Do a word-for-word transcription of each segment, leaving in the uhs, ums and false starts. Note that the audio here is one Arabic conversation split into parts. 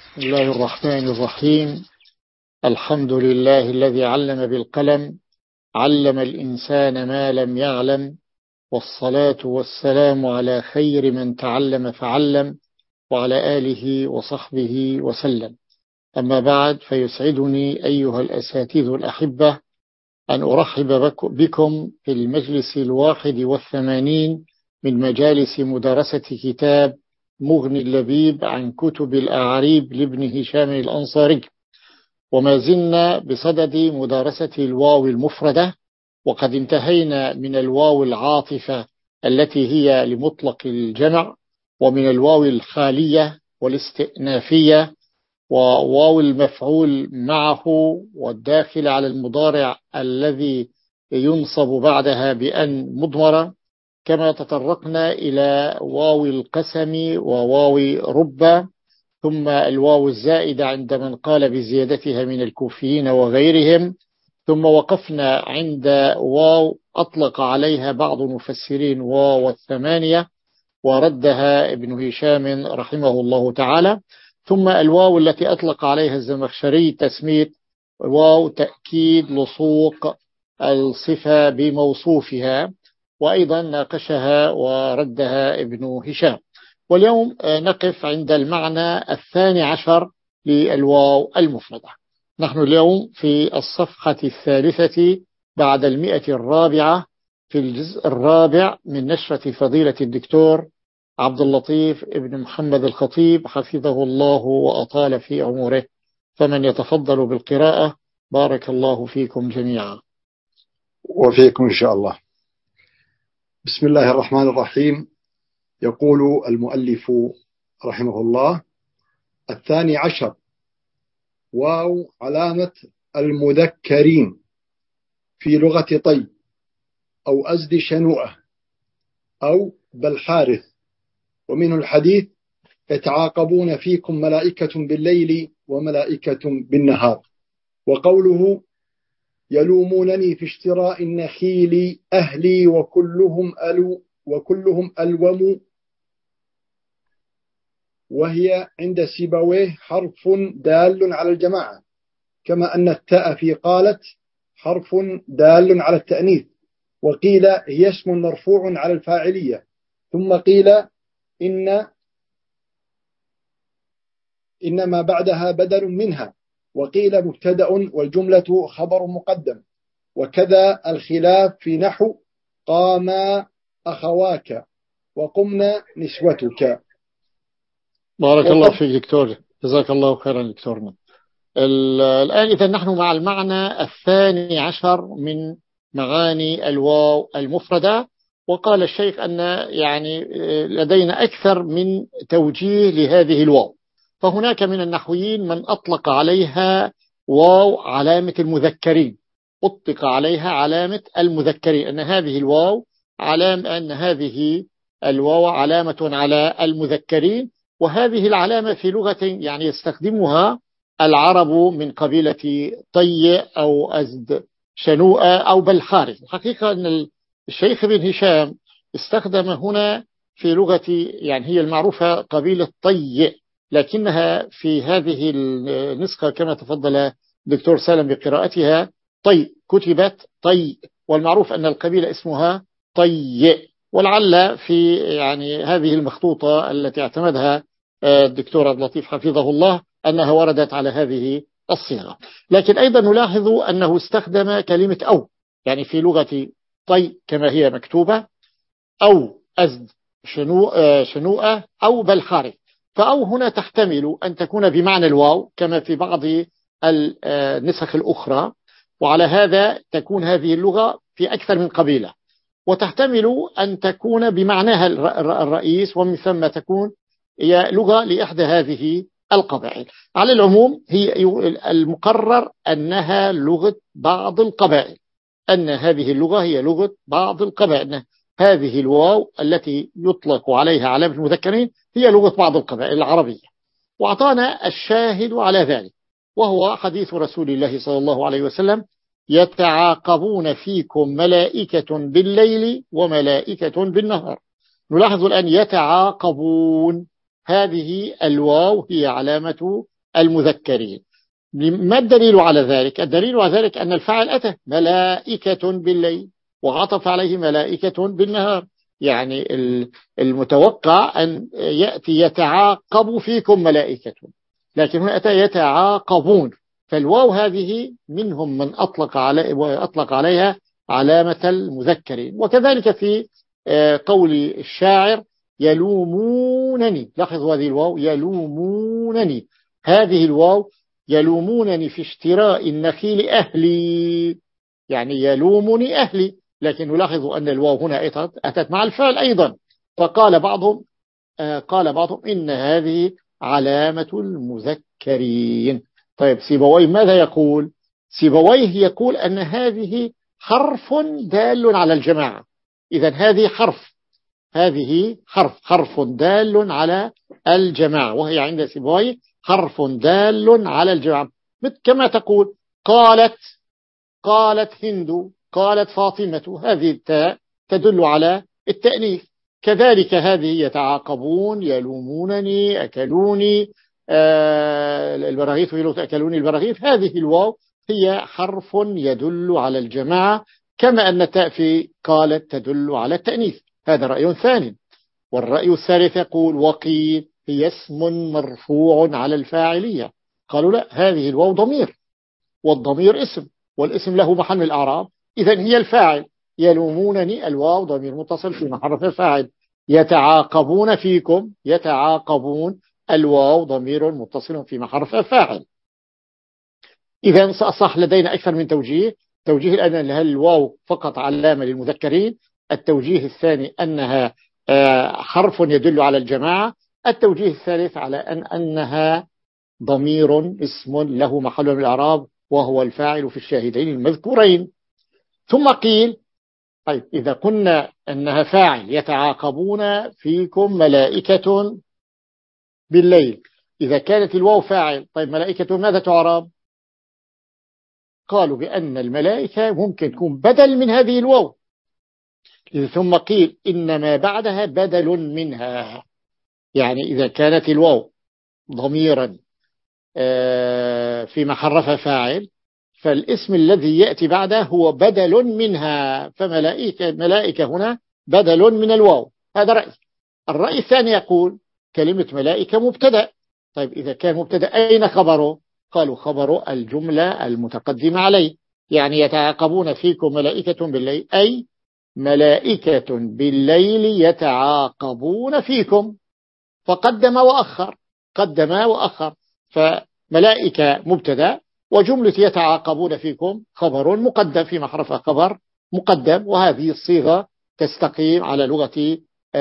بسم الله الرحمن الرحيم. الحمد لله الذي علم بالقلم، علم الإنسان ما لم يعلم، والصلاة والسلام على خير من تعلم فعلم، وعلى آله وصحبه وسلم. أما بعد، فيسعدني أيها الأساتذة الأحبة أن أرحب بكم في المجلس الواحد والثمانين من مجالس مدارسة كتاب مغني اللبيب عن كتب الأعاريب لابن هشام الأنصاري، وما زلنا بصدد مدارسة الواو المفردة، وقد انتهينا من الواو العاطفة التي هي لمطلق الجمع، ومن الواو الخالية والاستئنافية، وواو المفعول معه والداخل على المضارع الذي ينصب بعدها بأن مضمرة، كما تطرقنا إلى واو القسم وواو رب، ثم الواو الزائدة عند من قال بزيادتها من الكوفيين وغيرهم، ثم وقفنا عند واو أطلق عليها بعض المفسرين واو الثمانية وردها ابن هشام رحمه الله تعالى، ثم الواو التي أطلق عليها الزمخشري تسمية واو تأكيد لصوق الصفة بموصوفها، وأيضا ناقشها وردها ابن هشام. واليوم نقف عند المعنى الثاني عشر للواو المفردة. نحن اليوم في الصفحة الثالثة بعد المئة الرابعة في الجزء الرابع من نشرة فضيلة الدكتور عبد اللطيف ابن محمد الخطيب حفظه الله وأطال في عمره، فمن يتفضل بالقراءة. بارك الله فيكم جميعا. وفيكم إن شاء الله. بسم الله الرحمن الرحيم. يقول المؤلف رحمه الله: الثاني عشر واو علامة المذكرين في لغة طي أو أزد شنوءة أو بالحارث، ومنه الحديث: يتعاقبون فيكم ملائكة بالليل وملائكة بالنهار. وقوله: يلومونني في اشتراء النخيل أهلي وكلهم ألو وكلهم ألوم، وهي عند سيبويه حرف دال على الجماعة، كما أن التاء في قالت حرف دال على التأنيث. وقيل هي اسم مرفوع على الفاعلية، ثم قيل إن إنما بعدها بدل منها، وقيل مبتدأ والجملة خبر مقدم. وكذا الخلاف في نحو قام أخواك وقمنا نسوتك. بارك الله فيك دكتور، جزاك الله خيرا دكتورنا. الآن إذا نحن مع المعنى الثاني عشر من معاني الواو المفردة، وقال الشيخ أن يعني لدينا أكثر من توجيه لهذه الواو. فهناك من النحويين من أطلق عليها واو علامة المذكرين، أطلق عليها علامة المذكرين، أن هذه الواو علامة أن هذه الواو علامة على المذكرين، وهذه العلامة في لغة يعني يستخدمها العرب من قبيلة طي أو أزد شنوءة أو بالحارث. الحقيقة أن الشيخ ابن هشام استخدم هنا في لغة يعني هي المعروفة قبيلة طي، لكنها في هذه النسخة كما تفضل الدكتور سالم بقراءتها طي، كتبت طي، والمعروف أن القبيلة اسمها طي. ولعل في يعني هذه المخطوطة التي اعتمدها الدكتور عبد اللطيف حفظه الله أنها وردت على هذه الصيغة. لكن أيضا نلاحظ أنه استخدم كلمة أو، يعني في لغة طي كما هي مكتوبة، أو أزد شنوء شنوءة أو بالحارث. فأو هنا تحتمل أن تكون بمعنى الواو كما في بعض النسخ الأخرى، وعلى هذا تكون هذه اللغة في أكثر من قبيلة، وتحتمل أن تكون بمعناها الرئيس، ومن ثم تكون هي لغة لإحدى هذه القبائل. على العموم هي المقرر أنها لغة بعض القبائل، أن هذه اللغة هي لغة بعض القبائل، أن هذه الواو التي يطلق عليها علامة المذكرين هي لغة بعض القبائل العربية. وأعطانا الشاهد على ذلك، وهو حديث رسول الله صلى الله عليه وسلم: يتعاقبون فيكم ملائكة بالليل وملائكة بالنهار. نلاحظ الآن يتعاقبون، هذه الواو هي علامة المذكرين. ما الدليل على ذلك؟ الدليل على ذلك أن الفاعل أتى ملائكة بالليل وعطف عليه ملائكة بالنهار، يعني المتوقع أن يأتي يتعاقب فيكم ملائكة، لكن هنا أتى يتعاقبون، فالواو هذه منهم من أطلق, علي أطلق عليها علامة المذكرين. وكذلك في قول الشاعر يلومونني، لاحظوا هذه الواو يلومونني، هذه الواو يلومونني في اشتراء النخيل أهلي، يعني يلومني أهلي، لكن نلاحظ أن الواو هنا أتت مع الفعل أيضا، فقال بعضهم قال بعضهم إن هذه علامة المذكرين. طيب سيبويه ماذا يقول؟ سيبويه يقول أن هذه حرف دال على الجماعة، إذا هذه حرف هذه حرف حرف دال على الجماعة، وهي عند سيبويه حرف دال على الجماعة، كما تقول قالت قالت هند، قالت فاطمة، هذه التاء تدل على التأنيث. كذلك هذه يتعاقبون، يلومونني، أكلوني، آه البراغيث أكلوني البراغيث، هذه الواو هي حرف يدل على الجماعة، كما أن التاء في قالت تدل على التأنيث. هذا رأي ثاني. والرأي الثالث يقول وقيل هي اسم مرفوع على الفاعلية، قالوا لا، هذه الواو ضمير، والضمير اسم، والاسم له محل من الأعراب، إذن هي الفاعل. يلومونني الواو ضمير متصل في محل الفاعل، يتعاقبون فيكم يتعاقبون الواو ضمير متصل في محل الفاعل. إذن صح لدينا أكثر من توجيه. توجيه الآن أنها الواو فقط علامة للمذكرين، التوجيه الثاني أنها حرف يدل على الجماعة، التوجيه الثالث على أن أنها ضمير اسم له محل من الأعراب وهو الفاعل في الشاهدين المذكورين. ثم قيل طيب إذا قلنا أنها فاعل يتعاقبون فيكم ملائكة بالليل، إذا كانت الواو فاعل، طيب ملائكة ماذا تعرب؟ قالوا بأن الملائكة ممكن تكون بدل من هذه الواو، ثم قيل إنما بعدها بدل منها، يعني إذا كانت الواو ضميرا في محرف فاعل، فالاسم الذي يأتي بعده هو بدل منها، فملائكة ملائكة هنا بدل من الواو. هذا رأي. الرأي الثاني يقول كلمة ملائكة مبتدأ، طيب إذا كان مبتدأ أين خبره؟ قالوا خبره الجملة المتقدمة عليه، يعني يتعاقبون فيكم ملائكة بالليل، أي ملائكة بالليل يتعاقبون فيكم، فقدم وأخر قدم وأخر، فملائكة مبتدأ وجملة يتعاقبون فيكم خبر مقدم في محرف خبر مقدم، وهذه الصيغة تستقيم على لغة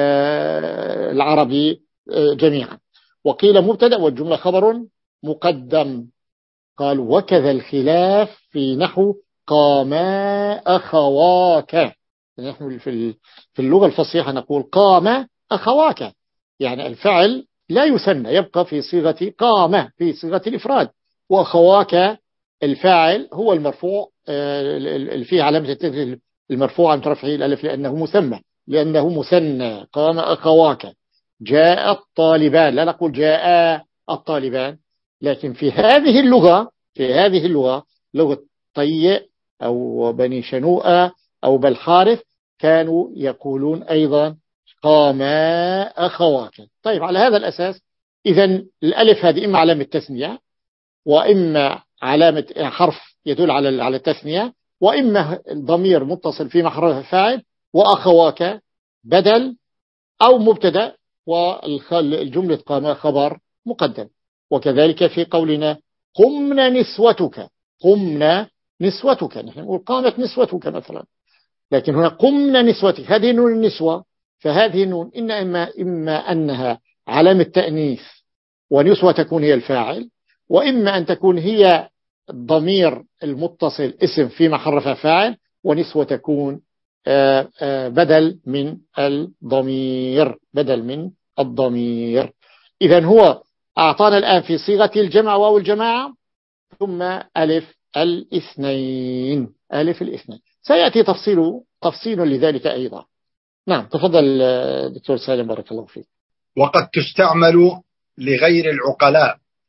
العربي جميعا. وقيل مبتدأ والجملة خبر مقدم. قال وكذا الخلاف في نحو قاما أخواك، نحن في اللغة الفصيحة نقول قام أخواك، يعني الفعل لا يثنى، يبقى في صيغة قام في صيغة الإفراد، وأخواك الفاعل هو المرفوع فيه علامة المرفوع عن رفعه الألف لأنه مسمى لأنه مثنى. قام أخواك. جاء الطالبان، لا نقول جاء الطالبان، لكن في هذه اللغة في هذه اللغة لغة طي أو بني شنوءة أو بالحارث كانوا يقولون أيضا قام أخواك. طيب على هذا الأساس إذن الألف هذه إما علامة تثنية، وإما علامة حرف يدل على على التثنية، وإما ضمير متصل في محل فاعل، وأخواك بدل أو مبتدأ، والجملة قام خبر مقدم. وكذلك في قولنا قمنا نسوتك، قمنا نسوتك، نحن نقول قامت نسوتك مثلا، لكن هنا قمنا نسوتك، هذه نون النسوة، فهذه النون إن إما, إما أنها علامة تأنيث ونسوة تكون هي الفاعل، وإما أن تكون هي الضمير المتصل اسم في محل فاعل، ونسوة تكون بدل من الضمير بدل من الضمير. إذن هو أعطانا الآن في صيغة الجمع واو الجماعة، ثم ألف الاثنين ألف الاثنين، سيأتي تفصيل تفصيل لذلك أيضا. نعم تفضل دكتور سالم بارك الله فيك. وقد تستعمل لغير العقلاء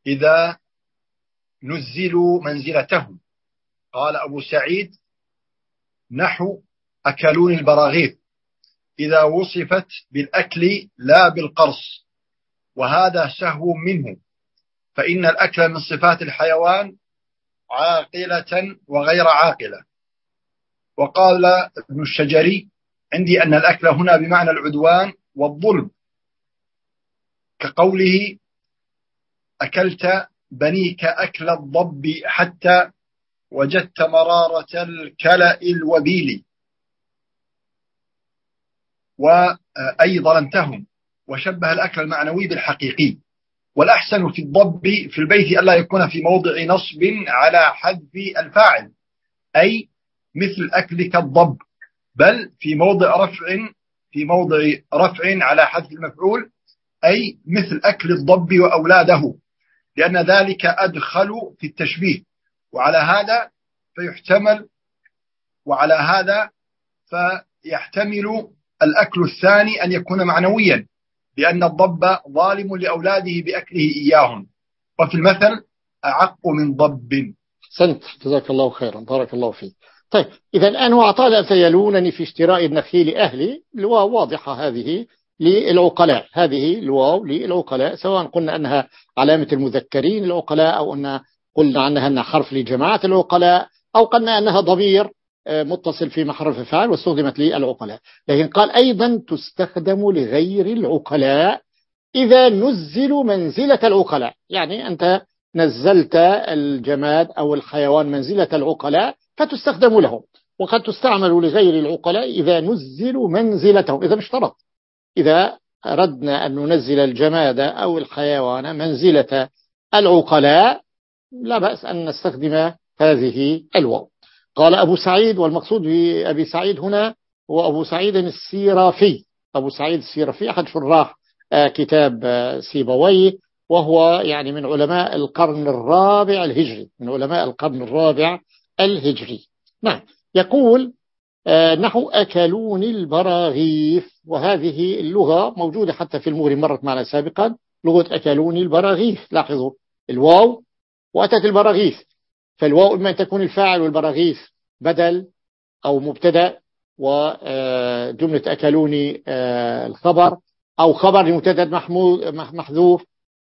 إذا نزلوا منزلتهم. قال أبو سعيد نحو أكلون البراغيث إذا وصفت بالأكل لا بالقرص، وهذا سهو منه، فإن الأكل من صفات الحيوان عاقلة وغير عاقلة. وقال ابن الشجري عندي أن الأكل هنا بمعنى العدوان والظلم، كقوله أكلت بنيك أكل الضب حتى وجدت مرارة الكلأ الوبيل، وأي ظلمتهم، وشبه الأكل المعنوي بالحقيقي. والأحسن في الضب في البيت ألا يكون في موضع نصب على حذف الفاعل، أي مثل أكلك الضب، بل في موضع رفع في موضع رفع على حذف المفعول، أي مثل أكل الضب وأولاده، لأن ذلك أدخل في التشبيه. وعلى هذا فيحتمل وعلى هذا فيحتمل الأكل الثاني أن يكون معنويا، لأن الضب ظالم لأولاده بأكله إياهم، وفي المثل أعق من ضب. سنت جزاك الله خيرا، بارك الله فيك. طيب إذا الآن هو أعطانا سيلونني في اشتراء النخيل أهلي، الواو واضحة هذه للعقلاء، هذه الواو للعقلاء، سواء قلنا أنها علامة المذكرين العقلاء، أو أن قلنا عنها أنها حرف لجماعة العقلاء، أو قلنا أنها ضمير متصل في محرف فاعل واستخدمت للعقلاء. لكن قال أيضا تستخدم لغير العقلاء إذا نزلوا منزلة العقلاء، يعني أنت نزلت الجماد أو الحيوان منزلة العقلاء فتستخدم لهم، وقد تستعمل لغير العقلاء إذا نزلوا منزلتهم. إذا اشترط إذا أردنا أن ننزل الجماد أو الحيوان منزلة العقلاء لا بأس أن نستخدم هذه الواو. قال أبو سعيد، والمقصود بأبي سعيد هنا هو أبو سعيد السيرافي. أبو سعيد السيرافي أحد شراح كتاب سيبويه، وهو يعني من علماء القرن الرابع الهجري، من علماء القرن الرابع الهجري. نعم، يقول نحو أكلون البراغيث، وهذه اللغة موجودة حتى في المغرب، مرت معنا سابقا لغة أكلون البراغيث. لاحظوا الواو وأتت البراغيث، فالواو إما أن تكون الفاعل والبراغيث بدل أو مبتدأ، وجملة أكلوني الخبر، أو خبر لمبتدأ محذوف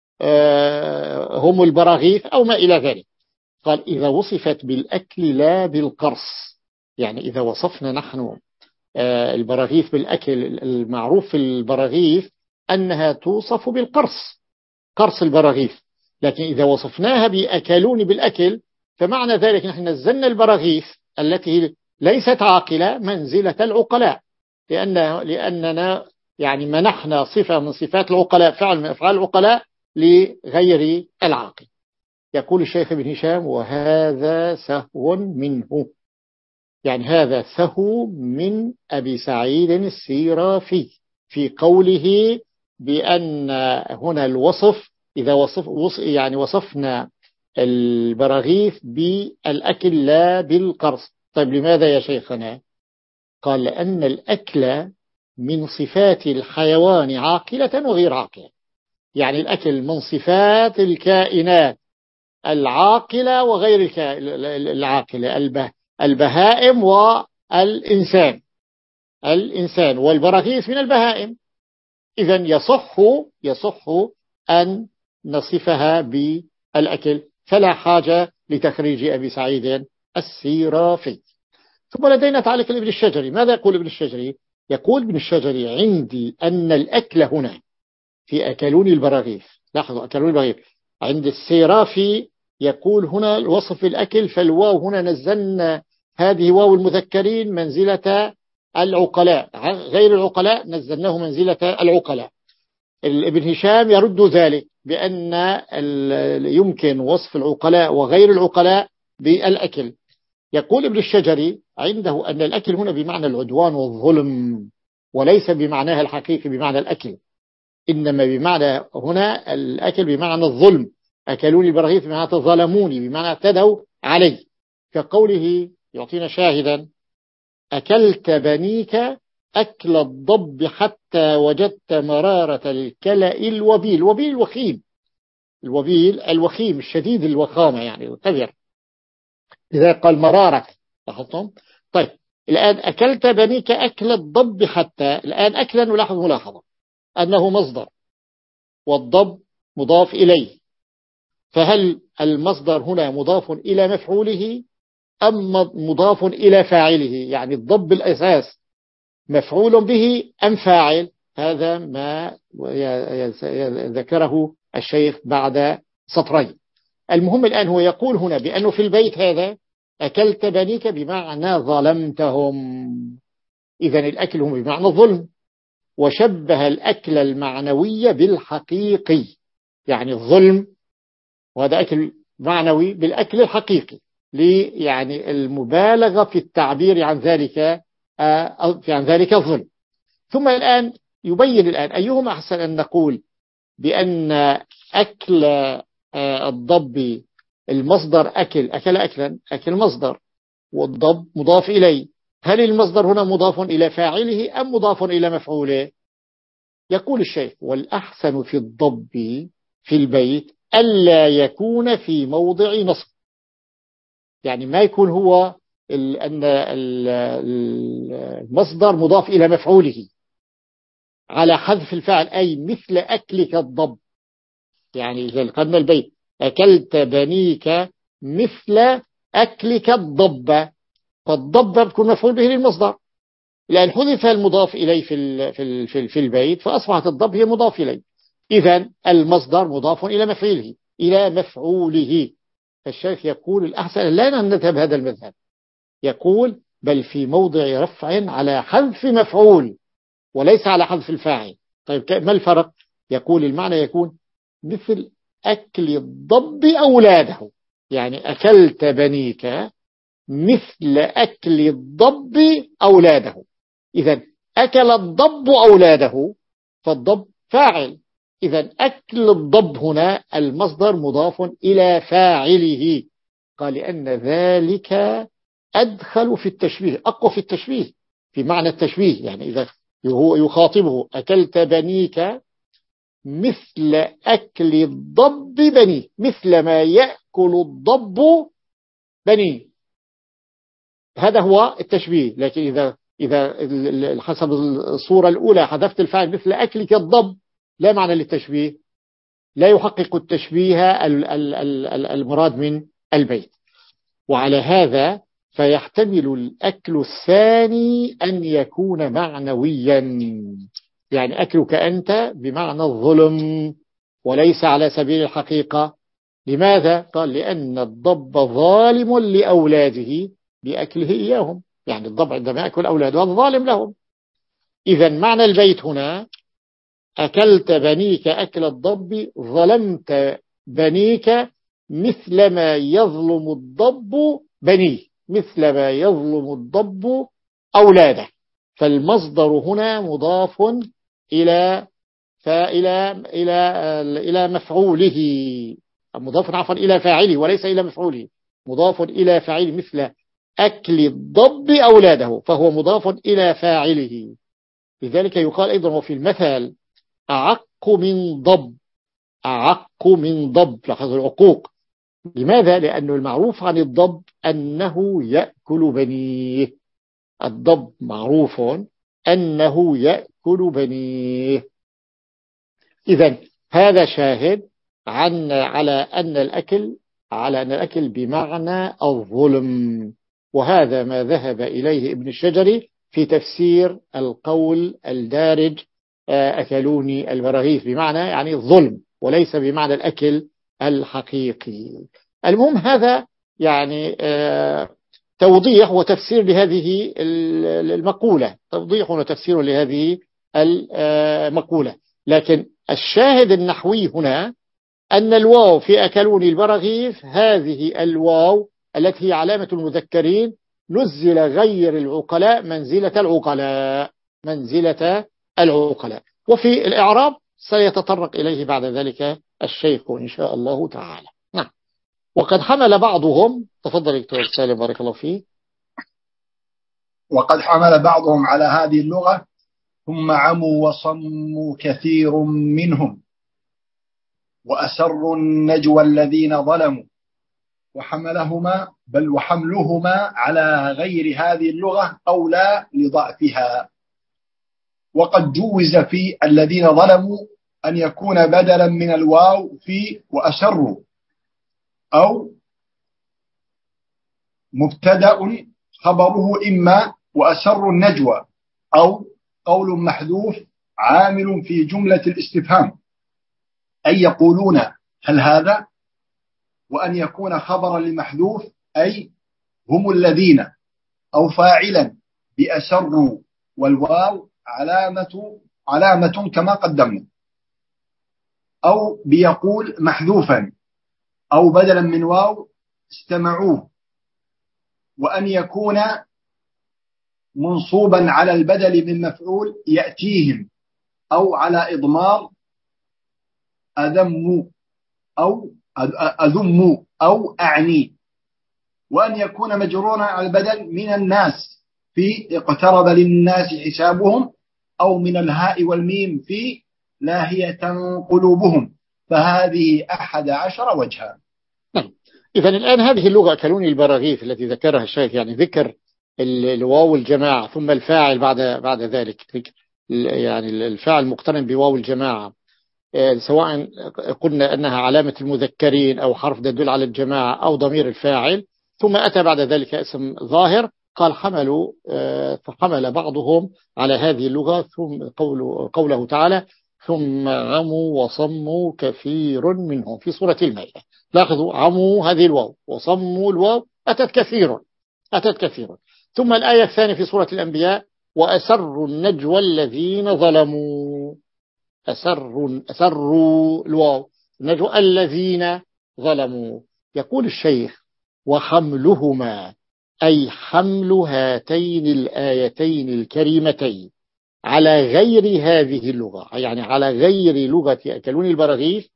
هم البراغيث أو ما إلى ذلك. قال إذا وصفت بالأكل لا بالقرص، يعني إذا وصفنا نحن البراغيث بالأكل، المعروف في البراغيث أنها توصف بالقرص، قرص البراغيث، لكن إذا وصفناها بأكلون بالأكل فمعنى ذلك نحن نزلنا البراغيث التي ليست عاقلة منزلة العقلاء، لأن لأننا يعني منحنا صفة من صفات العقلاء، فعل من أفعال العقلاء لغير العاقل. يقول الشيخ ابن هشام وهذا سهو منه، يعني هذا سهو من أبي سعيد السيرافي في قوله بأن هنا الوصف إذا وصف, وصف يعني وصفنا البراغيث بالأكل لا بالقرص. طيب لماذا يا شيخنا؟ قال لأن الأكل من صفات الحيوان عاقلة وغير عاقلة، يعني الأكل من صفات الكائنات العاقلة وغير العاقلة، البهائم والإنسان، الإنسان والبراغيث من البهائم. إذن يصح يصح أن نصفها بالأكل، فلا حاجة لتخريج أبي سعيد السيرافي. ثم لدينا تعليق ابن الشجري. ماذا يقول ابن الشجري؟ يقول ابن الشجري عندي أن الأكل هنا في أكلون البراغيث، لاحظوا أكلون البراغيث عند السيرافي يقول هنا الوصف الأكل، فالواو هنا نزلنا هذه واو المذكرين منزلة العقلاء، غير العقلاء نزلناه منزلة العقلاء. ابن هشام يرد ذلك بأن يمكن وصف العقلاء وغير العقلاء بالأكل. يقول ابن الشجري عنده أن الأكل هنا بمعنى العدوان والظلم، وليس بمعناها الحقيقي بمعنى الأكل، إنما بمعنى هنا الأكل بمعنى الظلم، أكلوني البراغيث بمعنى ظلموني، بمعنى اعتدوا علي، كقوله يعطينا شاهدا أكلت بنيك أكل الضب حتى وجدت مرارة الكلأ الوبيل. وبيل الوخيم، الوبيل الوخيم الشديد الوخامة يعني القذر، لذلك قال مرارة. لاحظتم؟ طيب الآن أكلت بنيك أكل الضب حتى، الآن أكلا نلاحظ ملاحظة أنه مصدر والضب مضاف إليه، فهل المصدر هنا مضاف إلى مفعوله أم مضاف إلى فاعله؟ يعني الضب الأساس مفعول به أم فاعل؟ هذا ما ذكره الشيخ بعد سطرين. المهم الآن هو يقول هنا بأنه في البيت هذا أكلت بنيك بمعنى ظلمتهم، إذن الأكل هم بمعنى الظلم، وشبه الأكل المعنوي بالحقيقي، يعني الظلم وهذا أكل معنوي بالأكل الحقيقي، لي يعني المبالغة في التعبير عن ذلك عن ذلك الظلم. ثم الآن يبين الآن أيهما أحسن أن نقول بأن أكل الضب المصدر أكل أكل أكلا أكل مصدر والضب مضاف إليه، هل المصدر هنا مضاف إلى فاعله أم مضاف إلى مفعوله؟ يقول الشيخ والأحسن في الضب في البيت ألا يكون في موضع نصب، يعني ما يكون هو أن المصدر مضاف إلى مفعوله على حذف الفعل، أي مثل أكلك الضب، يعني إذا قلنا البيت أكلت بنيك مثل أكلك الضب، فالضب بتكون مفعول به للمصدر، لأن حذف المضاف إليه في في في في البيت فأصبحت الضب هي مضاف إليه، إذن المصدر مضاف إلى مفعوله إلى مفعوله. فالشيخ يقول الأحسن لا نذهب هذا المذهب، يقول بل في موضع رفع على حذف مفعول وليس على حذف الفاعل. طيب ما الفرق؟ يقول المعنى يكون مثل أكل الضب أولاده، يعني أكلت بنيك مثل أكل الضب أولاده، إذن أكل الضب أولاده فالضب فاعل، إذن أكل الضب هنا المصدر مضاف إلى فاعله، قال لأن ذلك أدخل في التشبيه، أقوى في التشبيه في معنى التشبيه، يعني إذا هو يخاطبه أكلت بنيك مثل أكل الضب بني، مثل ما يأكل الضب بني، هذا هو التشبيه. لكن إذا إذا حسب الصورة الأولى حذفت الفاعل مثل أكلك الضب لا معنى للتشبيه، لا يحقق التشبيه المراد من البيت. وعلى هذا فيحتمل الأكل الثاني أن يكون معنويا، يعني أكلك أنت بمعنى الظلم وليس على سبيل الحقيقة. لماذا؟ قال لأن الضب ظالم لأولاده بأكله إياهم، يعني الضب عندما يأكل أولاده ظالم لهم. إذن معنى البيت هنا أكلت بنيك أكل الضب ظلمت بنيك مثل ما يظلم الضب بنيه، مثل ما يظلم الضب أولاده، فالمصدر هنا مضاف إلى فإلى إلى إلى مفعوله، مضاف عفوا إلى فاعله وليس إلى مفعوله، مضاف إلى فاعله مثل أكل الضب أولاده فهو مضاف إلى فاعله. لذلك يقال أيضا وفي المثل أعق من ضب، أعق من ضب، لاحظوا العقوق. لماذا؟ لأنه المعروف عن الضب أنه يأكل بنيه، الضب معروف أنه يأكل بنيه. إذن هذا شاهد عن على أن الأكل على أن الأكل بمعنى الظلم، وهذا ما ذهب إليه ابن الشجري في تفسير القول الدارج أكلوني البراغيث، بمعنى يعني الظلم وليس بمعنى الأكل الحقيقي. المهم هذا يعني توضيح وتفسير لهذه المقولة، توضيح وتفسير لهذه المقولة. لكن الشاهد النحوي هنا أن الواو في أكلوني البراغيث هذه الواو التي هي علامة المذكرين نزل غير العقلاء منزلة العقلاء، منزلة العقلاء. وفي الإعراب سيتطرق إليه بعد ذلك الشيخ إن شاء الله تعالى. نعم. وقد حمل بعضهم، تفضل دكتور سالم بارك الله فيك. وقد حمل بعضهم على هذه اللغة ثم عموا وصموا كثير منهم. وأسروا النجوى الذين ظلموا، وحملهما بل وحملهما على غير هذه اللغة أولى لضعفها. وقد جوز في الذين ظلموا أن يكون بدلا من الواو في وأسروا، أو مبتدأ خبره إما وأسروا النجوى، أو قول محذوف عامل في جملة الاستفهام، أي يقولون هل هذا، وأن يكون خبرا لمحذوف أي هم الذين، أو فاعلا بأسروا والواو علامة علامة كما قدمنا، أو بيقول محذوفا، أو بدلا من واو استمعوه، وأن يكون منصوبا على البدل من مفعول يأتيهم، أو على إضمار أذموا أو أذموا أو أعني، وأن يكون مجرورا على البدل من الناس في اقترب للناس حسابهم، أو من الهاء والميم في لاهية قلوبهم، فهذه أحد عشر وجها. نعم. إذا الآن هذه اللغة أكلوني البراغيث التي ذكرها الشيخ، يعني ذكر الواو الجماعة ثم الفاعل بعد بعد ذلك، يعني الفاعل مقترن بواو الجماعة، سواء قلنا أنها علامة المذكرين أو حرف يدل على الجماعة أو ضمير الفاعل، ثم أتى بعد ذلك اسم ظاهر. قال حملوا، فحمل بعضهم على هذه اللغة، ثم قوله, قوله تعالى ثم عموا وصموا كثير منهم في سورة المائدة. لاحظوا عموا هذه الواو وصموا الواو أتت كثير أتت كثير. ثم الآية الثانية في سورة الأنبياء وأسروا النجوى الذين ظلموا، أسروا أسروا الواو النجوى الذين ظلموا. يقول الشيخ وحملهما أي حمل هاتين الآيتين الكريمتين على غير هذه اللغة، يعني على غير لغة أكلوني البراغيث،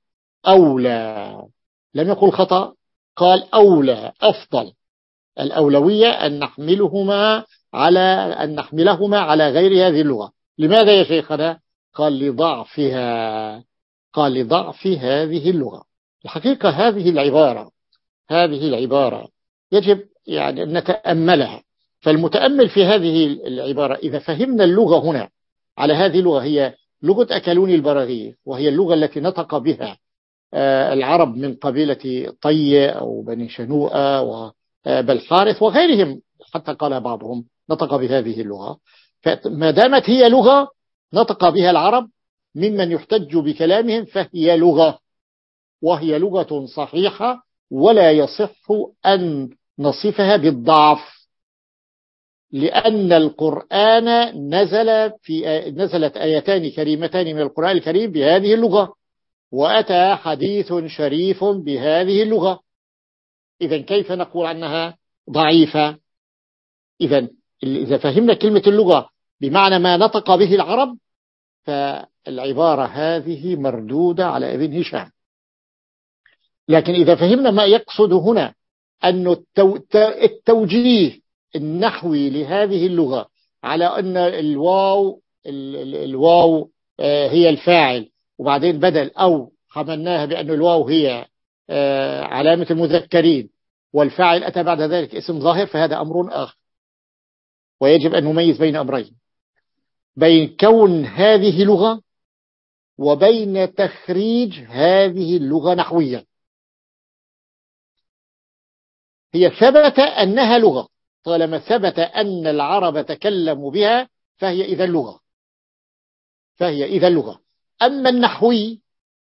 أولى. لم يقل خطأ، قال أولى أفضل. الأولوية أن نحملهما على أن نحملهما على غير هذه اللغة. لماذا يا شيخنا؟ قال لضعفها، قال لضعف هذه اللغة. الحقيقة هذه العبارة هذه العبارة يجب يعني أن نتأملها. فالمتأمل في هذه العبارة إذا فهمنا اللغة هنا على هذه اللغة، هي لغة أكلوني البراغيث، وهي اللغة التي نطق بها العرب من قبيلة طي أو بني شنوءة وبالحارث وغيرهم، حتى قال بعضهم نطق بهذه اللغة. فما دامت هي لغة نطق بها العرب ممن يحتج بكلامهم، فهي لغة، وهي لغة صحيحة، ولا يصح أن نصفها بالضعف، لأن القرآن نزل في نزلت آيتان كريمتان من القرآن الكريم بهذه اللغة، وأتى حديث شريف بهذه اللغة. إذن كيف نقول عنها ضعيفة؟ إذن إذا فهمنا كلمة اللغة بمعنى ما نطق به العرب، فالعبارة هذه مردودة على ابن هشام. لكن إذا فهمنا ما يقصد هنا أن التوجيه النحوي لهذه اللغة على أن الواو الواو هي الفاعل وبعدين بدل، أو حملناها بأن الواو هي علامة المذكرين والفاعل أتى بعد ذلك اسم ظاهر، فهذا أمر آخر. ويجب أن نميز بين أمرين، بين كون هذه لغة وبين تخريج هذه اللغة نحويا. هي ثبت أنها لغة، طالما ثبت أن العرب تكلموا بها فهي إذا لغة فهي إذا لغة. أما النحوي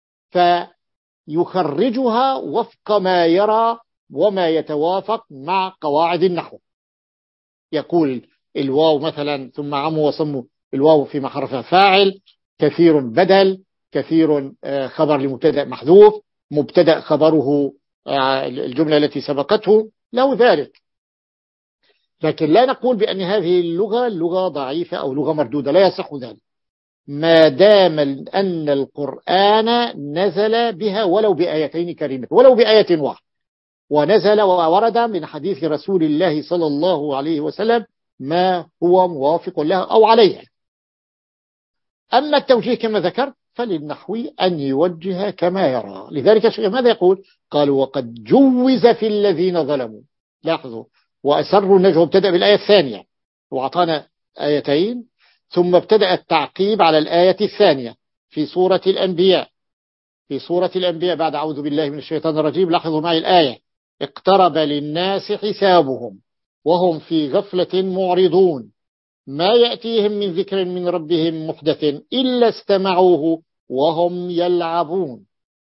فيخرجها وفق ما يرى وما يتوافق مع قواعد النحو. يقول الواو مثلا ثم عموا وصموا، الواو في محرفها فاعل، كثير بدل، كثير خبر لمبتدأ محذوف، مبتدأ خبره الجملة التي سبقته له ذلك. لكن لا نقول بأن هذه اللغة لغة ضعيفة أو لغة مردودة، لا يصح ذلك ما دام أن القرآن نزل بها ولو بآيتين كريمة، ولو بآية واحدة، ونزل وورد من حديث رسول الله صلى الله عليه وسلم ما هو موافق لها أو عليها. أما التوجيه كما ذكرت فللنحوي أن يوجه كما يرى. لذلك الشيخ ماذا يقول؟ قالوا وقد جوز في الذين ظلموا. لاحظوا، وأسروا النجوى ابتدأ بالآية الثانية، وأعطانا آيتين ثم ابتدأ التعقيب على الآية الثانية في سورة الأنبياء. في سورة الأنبياء بعد أعوذ بالله من الشيطان الرجيم، لاحظوا معي الآية: اقترب للناس حسابهم وهم في غفلة معرضون ما يأتيهم من ذكر من ربهم محدث إلا استمعوه وهم يلعبون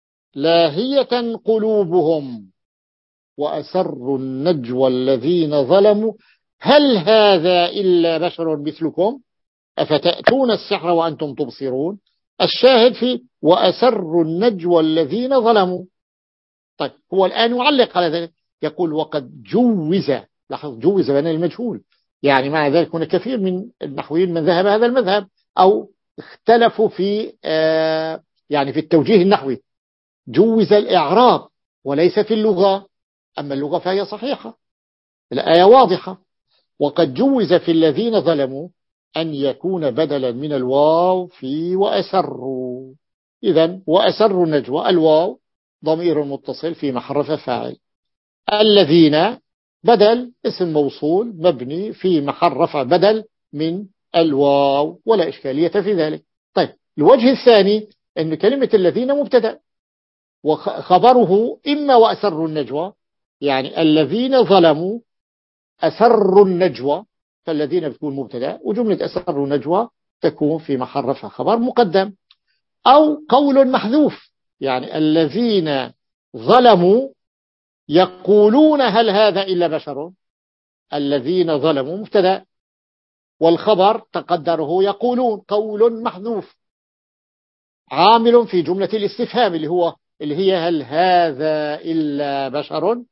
لاهية قلوبهم وأسروا النجوى الذين ظلموا هل هذا إلا بشر مثلكم أفتأتون السحر وأنتم تبصرون. الشاهد في وأسروا النجوى الذين ظلموا. طيب هو الآن يعلق على ذلك، يقول وقد جوز. لاحظ جوز بين المجهول، يعني مع ذلك هناك كثير من النحويين من ذهب هذا المذهب أو اختلفوا في آه يعني في التوجيه النحوي. جوز الإعراب وليس في اللغة، أما اللغة فهي صحيحة، الآية واضحة. وقد جوز في الذين ظلموا أن يكون بدلا من الواو في وأسروا. إذن وأسروا النجوى، الواو ضمير متصل في محل فاعل، الذين بدل اسم موصول مبني في محل رفع بدل من الواو، ولا إشكالية في ذلك. طيب الوجه الثاني أن كلمة الذين مبتدأ وخبره إما وأسروا النجوى، يعني الذين ظلموا أسروا النجوى، فالذين بتكون مبتدأ وجملة أسروا النجوى تكون في محل رفع خبر مقدم، أو قول محذوف، يعني الذين ظلموا يقولون هل هذا إلا بشر. الذين ظلموا مبتدأ والخبر تقدره يقولون، قول محذوف عامل في جملة الاستفهام اللي هو اللي هي هل هذا إلا بشر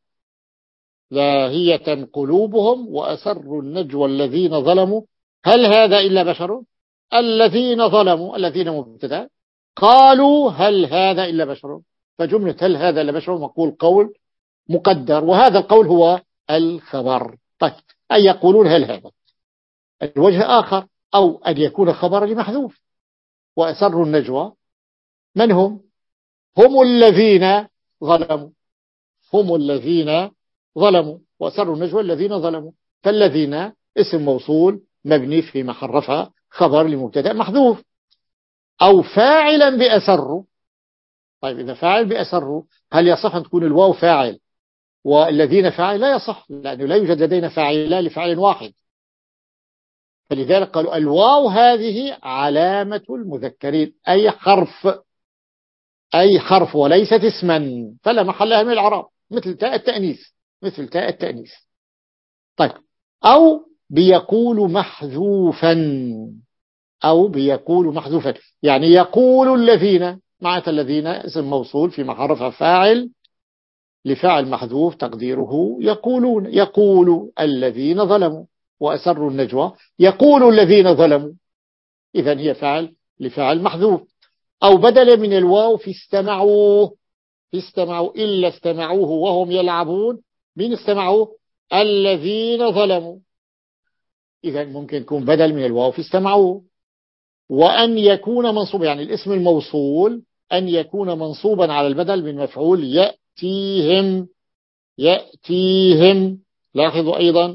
لاهية قلوبهم وأسروا النجوى الذين ظلموا هل هذا إلا بشر. الذين ظلموا الذين مبتدأ قالوا هل هذا إلا بشر، فجملة هل هذا إلا بشر مقول قول مقدر، وهذا القول هو الخبر. طيب أن يقولون هل هذا. الوجه آخر أو أن يكون خبر لمحذوف. وأسروا النجوى من هم؟ هم الذين ظلموا، هم الذين ظلموا، وأسروا النجوى الذين ظلموا، فالذين اسم موصول مبني في محل رفع خبر لمبتدأ محذوف. أو فاعلا بأسروا. طيب إذا فاعل بأسروا هل يصح أن تكون الواو فاعل والذين فاعل؟ لا يصح، لأنه لا يوجد لدينا فاعلان لفعل واحد، فلذلك قالوا الواو هذه علامة المذكرين، أي حرف، أي حرف وليست اسما، فلا محل لها من الإعراب، مثل تاء التأنيث، مثل تاء التأنيث. طيب أو بيقول محذوفا، أو بيقول محذوفا، يعني يقول الذين، معنى الذين اسم موصول في محل رفع فاعل لفاعل محذوف تقديره يقولون، يقول الذين ظلموا وأسروا النجوى يقول الذين ظلموا، إذن هي فاعل لفاعل محذوف. أو بدل من الواو في استمعوه، في استمعوا إلا استمعوه وهم يلعبون، من استمعوه الذين ظلموا، إذن ممكن يكون بدل من الواو في استمعوه. وأن يكون منصوب، يعني الاسم الموصول أن يكون منصوبا على البدل من مفعول يأتيهم، يأتيهم. لاحظوا أيضا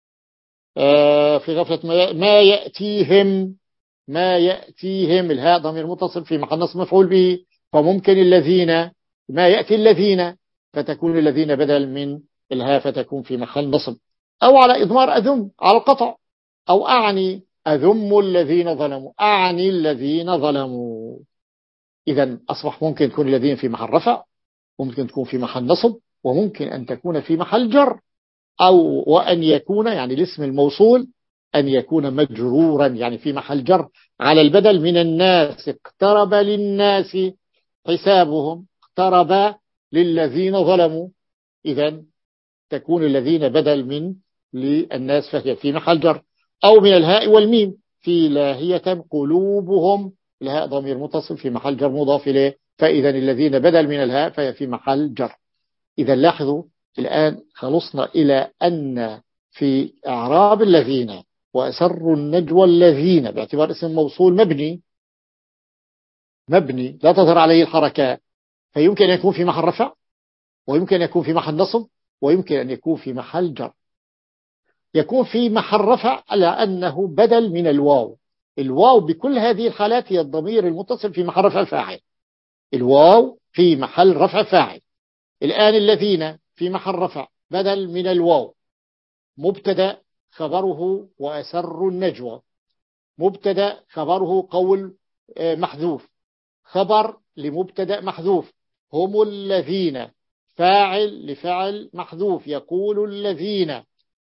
في غفلة ما يأتيهم، ما يأتيهم الهاء ضمير متصل في محل نصب مفعول به، فممكن الذين ما يأتي الذين فتكون الذين بدل من الهاء فتكون في محل نصب. أو على إضمار أذم على القطع، أو أعني أذم الذين ظلموا، أعني الذين ظلموا. إذن أصبح ممكن تكون الذين في محل رفع، ممكن تكون في محل نصب، وممكن أن تكون في محل جر. أو وأن يكون يعني الاسم الموصول أن يكون مجرورا، يعني في محل جر على البدل من الناس، اقترب للناس حسابهم، اقترب للذين ظلموا، إذن تكون الذين بدل من للناس فهي في محل جر. أو من الهاء والميم في لاهية قلوبهم، الهاء ضمير متصل في محل جر مضاف إليه، فإذا الذين بدل من الهاء فهي في محل جر. إذا لاحظوا الآن خلصنا إلى أن في أعراب الذين وأسروا النجوى الذين باعتبار اسم موصول مبني مبني لا تظهر عليه الحركات، فيمكن أن يكون في محل رفع، ويمكن أن يكون في محل نصب، ويمكن أن يكون في محل جر. يكون في محل رفع على أنه بدل من الواو. الواو بكل هذه الحالات هي الضمير المتصل في محل رفع فاعل. الواو في محل رفع فاعل. الآن الذين في محل رفع بدل من الواو، مبتدأ خبره وأسر النجوى. مبتدأ خبره قول محذوف، خبر لمبتدأ محذوف. هم الذين فاعل لفعل محذوف، يقول الذين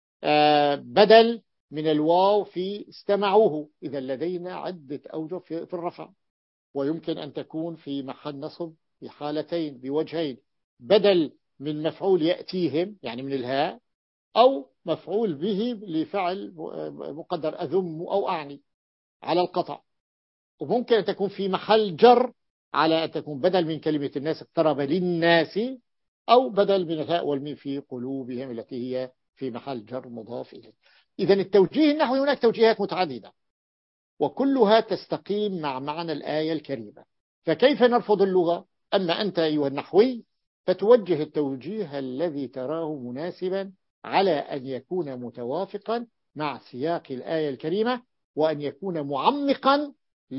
بدل من الواو في استمعوه. إذا لدينا عدة أوجه في الرفع، ويمكن أن تكون في محل نصب في حالتين بوجهين: بدل من مفعول يأتيهم يعني من الهاء، أو مفعول به لفعل مقدر أذم أو أعني على القطع. وممكن أن تكون في محل جر على أن تكون بدل من كلمة الناس اقترب للناس، أو بدل من الهاء والميم في قلوبهم التي هي في محل جر مضاف إليه. إذن التوجيه النحوي هناك توجيهات متعددة، وكلها تستقيم مع معنى الآية الكريمة. فكيف نرفض اللغة؟ أما أنت أيها النحوي فتوجه التوجيه الذي تراه مناسبا على أن يكون متوافقا مع سياق الآية الكريمة، وأن يكون معمقا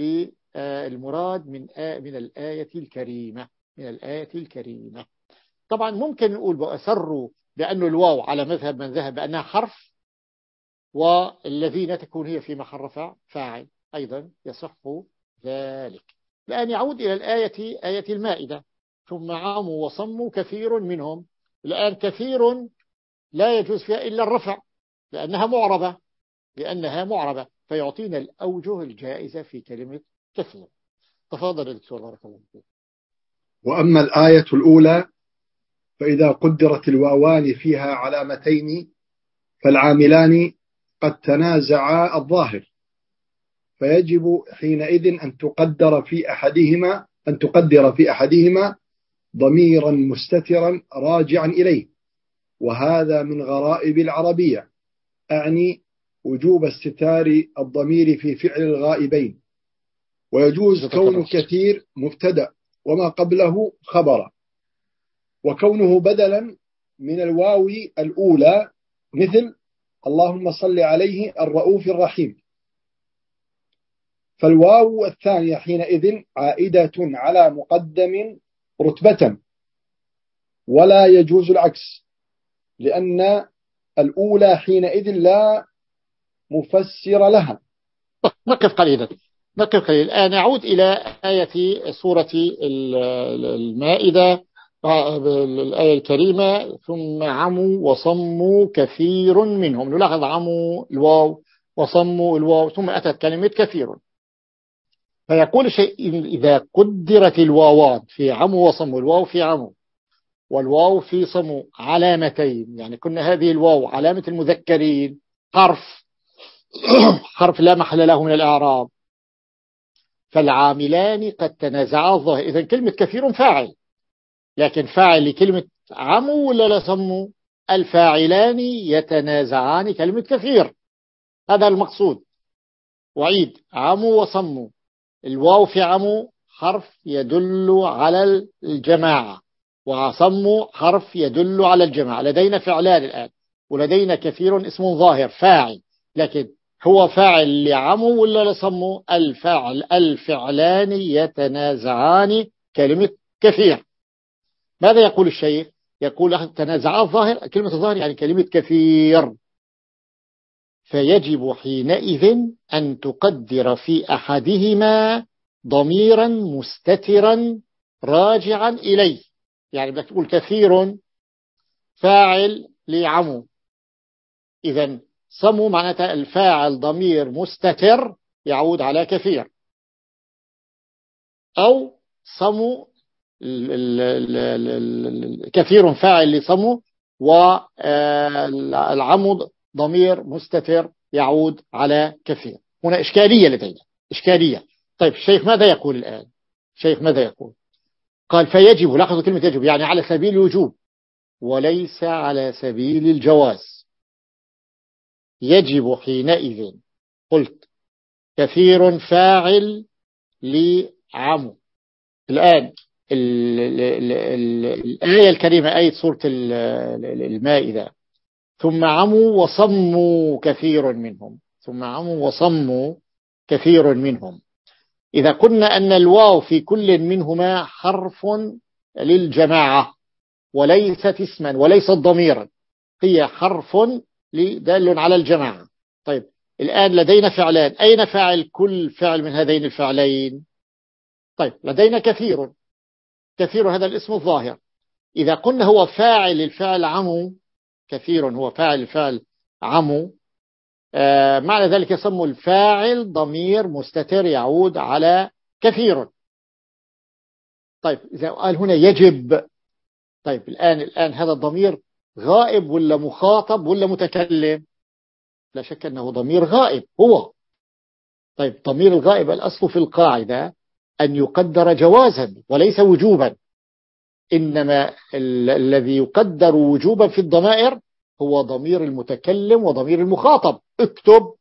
للمراد من من الآية الكريمة من الآية الكريمة. طبعا ممكن نقول بأسروا لأنه الواو على مذهب من ذهب بأنها حرف، والذين تكون هي في محل رفع فاعل، أيضا يصح ذلك. الآن يعود إلى الآية آية المائدة: ثم عاموا وصموا كثير منهم. الآن كثير لا يجوز فيها إلا الرفع لأنها معربة لأنها معربة فيعطينا الأوجه الجائزة في كلمة كثير. تفضل يا دكتور بارك الله فيك. وأما الآية الأولى فإذا قدرت الواوان فيها علامتين فالعاملان قد تنازعا الظاهر، فيجب حينئذ أن تقدر في أحدهما أن تقدر في أحدهما ضميرا مستترا راجعا إليه، وهذا من غرائب العربية، أعني وجوب استتار الضمير في فعل الغائبين. ويجوز كون كثير مبتدأ وما قبله خبرا، وكونه بدلا من الواو الأولى مثل اللهم صل عليه الرؤوف الرحيم. فالواو الثانية حينئذ عائدة على مقدم رتبة، ولا يجوز العكس، لأن الأولى حينئذ لا مفسر لها. نقف قليلا نقف قليلا الآن نعود إلى آية سورة المائدة، الآية الكريمة: ثم عموا وصموا كثير منهم. نلاحظ عموا الواو وصموا الواو، ثم أتت كلمة كثير. فيقول شيء: إذا قدرت الواوات في عموا وصموا، الواو في عموا والواو في صموا علامتين، يعني كنا هذه الواو علامة المذكرين، حرف حرف لا محل له من الإعراب، فالعاملان قد تنازعا الظاهر. إذن كلمة كثير فاعل، لكن فاعل لكلمة عموا ولا لا صموا؟ الفاعلان يتنازعان كلمة كثير، هذا المقصود. وعيد: عموا وصموا. الواو في عموا حرف يدل على الجماعة، وصموا حرف يدل على الجماعة. لدينا فعلان الآن، ولدينا كثير اسم ظاهر فاعل، لكن هو فاعل لعموا ولا لصموا؟ الفعل الفعلان يتنازعان كلمة كثير. ماذا يقول الشيخ؟ يقول تنازعا الظاهر، كلمة الظاهر يعني كلمة كثير، فيجب حينئذ أن تقدر في أحدهما ضميرا مستترا راجعا إليه. يعني بدك تقول كثير فاعل لعمو، إذن صموا معناتها الفاعل ضمير مستتر يعود على كثير، أو صموا كثير فاعل لصموا، والعمود ضمير مستتر يعود على كثير. هنا إشكالية لدينا، إشكالية. طيب الشيخ ماذا يقول الآن؟ الشيخ ماذا يقول؟ قال فيجب، لاحظوا كلمة يجب، يعني على سبيل الوجوب وليس على سبيل الجواز. يجب حينئذ، قلت كثير فاعل لعمو الآن ال ال ال ال الآية الكريمة، آية سورة المائدة، ثم عموا وصموا كثير منهم، ثم عموا وصموا كثير منهم. إذا قلنا أن الواو في كل منهما حرف للجماعة وليست اسما وليست ضميرا، هي حرف دال على الجماعة. طيب الآن لدينا فعلان، أين فاعل كل فعل من هذين الفعلين؟ طيب لدينا كثير، كثير هذا الاسم الظاهر. إذا قلنا هو فاعل الفعل عمو، كثير هو فاعل الفعل عمو، آه معنى ذلك يسمى الفاعل ضمير مستتر يعود على كثير. طيب إذا قال هنا يجب، طيب الآن الآن هذا الضمير غائب ولا مخاطب ولا متكلم؟ لا شك أنه ضمير غائب هو. طيب ضمير الغائب الأصل في القاعدة أن يقدر جوازا وليس وجوبا، إنما ال الذي يقدر وجوبا في الضمائر هو ضمير المتكلم وضمير المخاطب. اكتب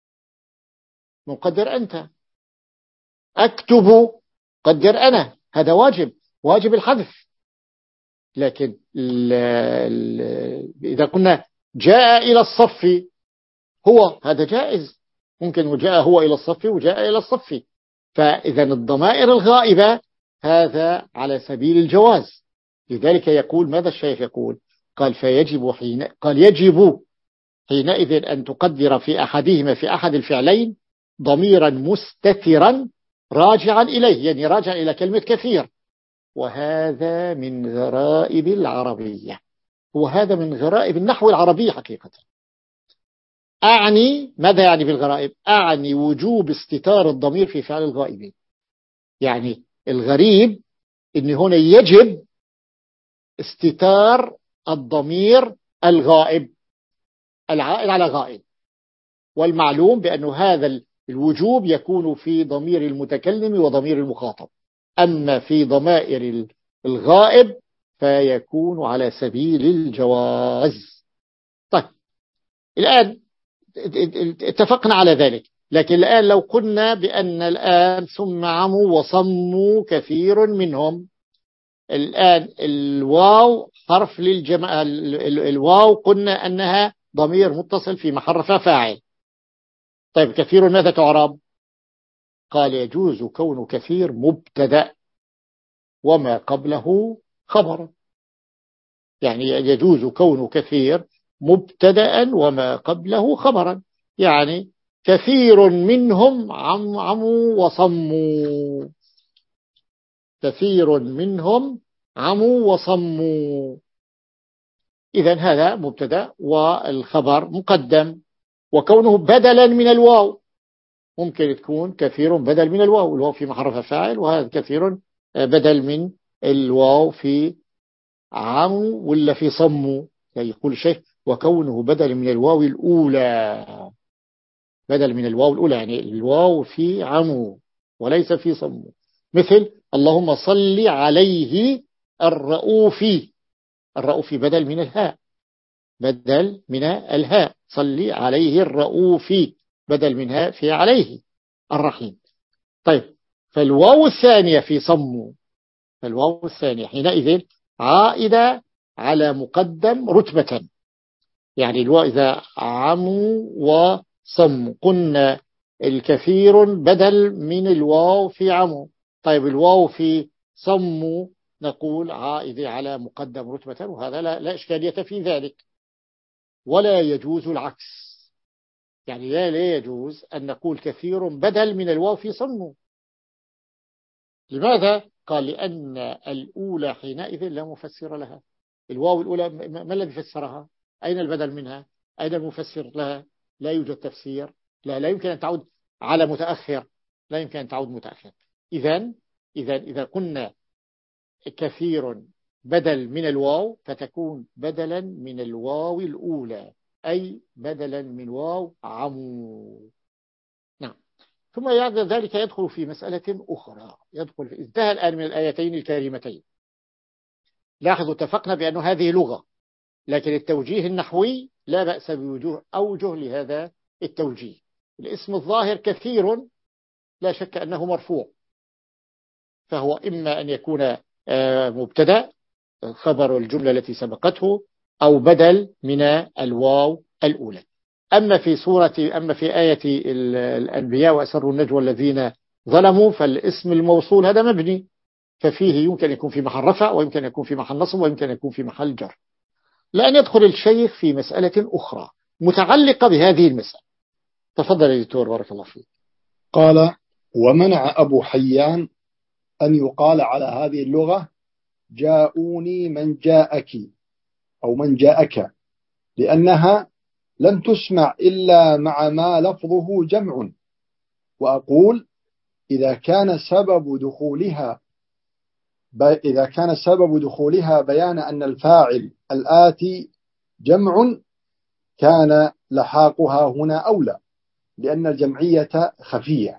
نقدر أنت، أكتب قدر أنا، هذا واجب، واجب الحذف. لكن ال ال إذا قلنا جاء إلى الصف هو، هذا جائز، ممكن وجاء هو إلى الصف وجاء إلى الصف. فإذا الضمائر الغائبة هذا على سبيل الجواز. لذلك يقول ماذا الشيخ يقول؟ قال فيجب حين قال يجب حينئذ أن تقدر في أحدهما في أحد الفعلين ضميرا مستترا راجعا إليه، يعني راجع إلى كلمة كثير. وهذا من غرائب العربية، وهذا من غرائب النحو العربي حقيقة. أعني ماذا يعني بالغرائب؟ أعني وجوب استتار الضمير في فعل الغائبين. يعني الغريب إن هنا يجب استتار الضمير الغائب العائد على غائب، والمعلوم بأن هذا الوجوب يكون في ضمير المتكلم وضمير المخاطب، أما في ضمائر الغائب فيكون على سبيل الجواز. طيب الآن اتفقنا على ذلك، لكن الآن لو قلنا بأن الآن ثم عموا وصموا كثير منهم، الآن الواو حرف للجماعة، الواو قلنا أنها ضمير متصل في محل رفع فاعل. طيب كثير ماذا تعرب؟ قال يجوز كون كثير مبتدأ وما قبله خبر، يعني يجوز كون كثير مبتدأ وما قبله خبرا، يعني كثير منهم عم عموا وصموا، كثير منهم عموا وصموا. إذن هذا مبتدأ والخبر مقدم، وكونه بدلا من الواو، ممكن تكون كثير بدل من الواو، الواو في محل رفع فاعل، وهذا كثير بدل من الواو في عموا ولا في صموا. يعني يقول الشيخ وكونه بدل من الواو الأولى، بدل من الواو الأولى، يعني الواو في عموا وليس في صموا. مثل اللهم صل عليه الرؤوف، الرؤوف بدل من الهاء، بدل من الهاء، صل عليه الرؤوف بدل منها في عليه الرحيم. طيب فالواو الثانية في صموا، فالواو الثانية حينئذ عائدة على مقدم رتبة، يعني الواو إذا عموا وصموا قلنا الكثير بدل من الواو في عموا. طيب الواو في صموا نقول عائدة على مقدم رتبة، وهذا لا, لا إشكالية في ذلك. ولا يجوز العكس، يعني لا, لا يجوز أن نقول كثير بدل من الواو في صموا. لماذا؟ قال لأن الأولى حينئذ لا مفسر لها. الواو الأولى ما الذي فسرها؟ أين البدل منها؟ أين المفسر لها؟ لا يوجد تفسير، لا لا يمكن أن تعود على متأخر، لا يمكن أن تعود متأخر. إذن إذا إذا قلنا كثير بدل من الواو فتكون بدلا من الواو الأولى، أي بدلا من واو عمو. نعم. ثم بعد ذلك يدخل في مسألة أخرى، يدخل في انتهى الآن من الآيتين الكريمتين. لاحظوا اتفقنا بأن هذه لغة، لكن التوجيه النحوي لا بأس بوجوه أوجه لهذا التوجيه. الاسم الظاهر كثير لا شك أنه مرفوع، فهو إما أن يكون مبتدأ خبر الجملة التي سبقته أو بدل من الواو الأولى. أما في سورة أما في آية الأنبياء وأسروا النجوى الذين ظلموا فالاسم الموصول هذا مبني، ففيه يمكن يكون في محل رفع ويمكن يكون في محل نصب ويمكن يكون في محل جر. لأن يدخل الشيخ في مسألة أخرى متعلقة بهذه المسألة. تفضل يا دكتور بارك الله فيك. قال: ومنع أبو حيان أن يقال على هذه اللغة جاءوني من جاءك أو من جاءك، لأنها لم تسمع إلا مع ما لفظه جمع. وأقول إذا كان سبب دخولها إذا كان سبب دخولها بيان أن الفاعل الآتي جمع كان لحاقها هنا أولى، لأن الجمعية خفية.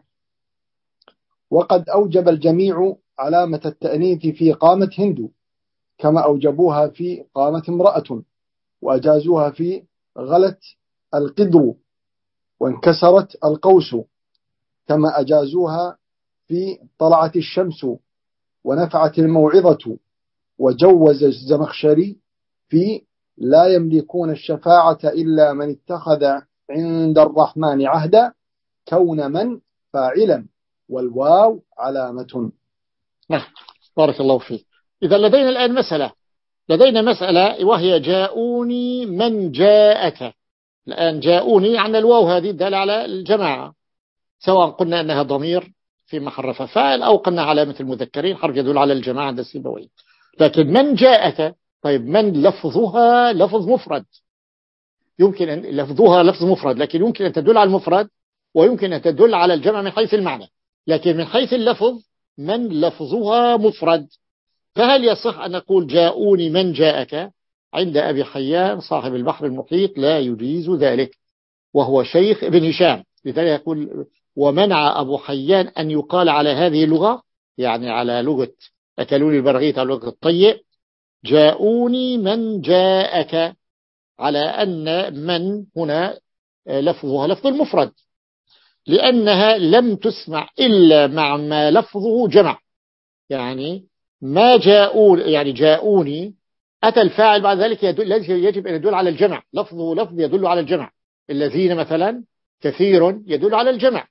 وقد أوجب الجميع علامة التأنيث في قامة هند كما أوجبوها في قامة امرأة، وأجازوها في غلت القدر وانكسرت القوس، كما أجازوها في طلعت الشمس ونفعت الموعظة. وجوز الزمخشري في لا يملكون الشفاعة إلا من اتخذ عند الرحمن عهدا كون من فاعلا والواو علامة. نعم بارك الله فيك. إذا لدينا الآن مسألة لدينا مسألة وهي جاءوني من جاءك. الآن جاءوني عن الواو هذه دالة على الجماعة، سواء قلنا أنها ضمير في محل رفع فاعل أو قلنا علامة المذكرين حرف يدل على الجماعة عند السيبويه. لكن من جاءك، طيب من لفظها لفظ مفرد، يمكن أن لفظها لفظ مفرد لكن يمكن أن تدل على المفرد ويمكن أن تدل على الجمع من حيث المعنى، لكن من حيث اللفظ من لفظها مفرد. فهل يصح أن نقول جاءوني من جاءك؟ عند أبي حيان صاحب البحر المحيط لا يجيز ذلك، وهو شيخ ابن هشام. لذلك يقول ومنع أبو حيان أن يقال على هذه اللغة، يعني على لغة أكلوني البرغيث على لغة الطيء، جاءوني من جاءك، على أن من هنا لفظها لفظ المفرد، لأنها لم تسمع إلا مع ما لفظه جمع. يعني ما جاءون يعني جاءوني أتى الفاعل بعد ذلك يدل يجب أن يدل على الجمع، لفظه لفظ يدل على الجمع. الذين مثلا كثير يدل على الجمع،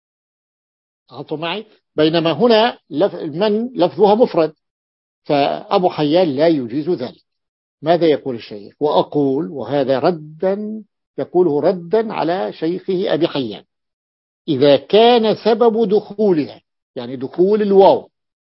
أعطوا معي، بينما هنا لف من لفظها مفرد، فأبو حيان لا يجيز ذلك. ماذا يقول الشيخ؟ وأقول وهذا ردا يقوله ردا على شيخه أبي حيان، إذا كان سبب دخولها يعني دخول الواو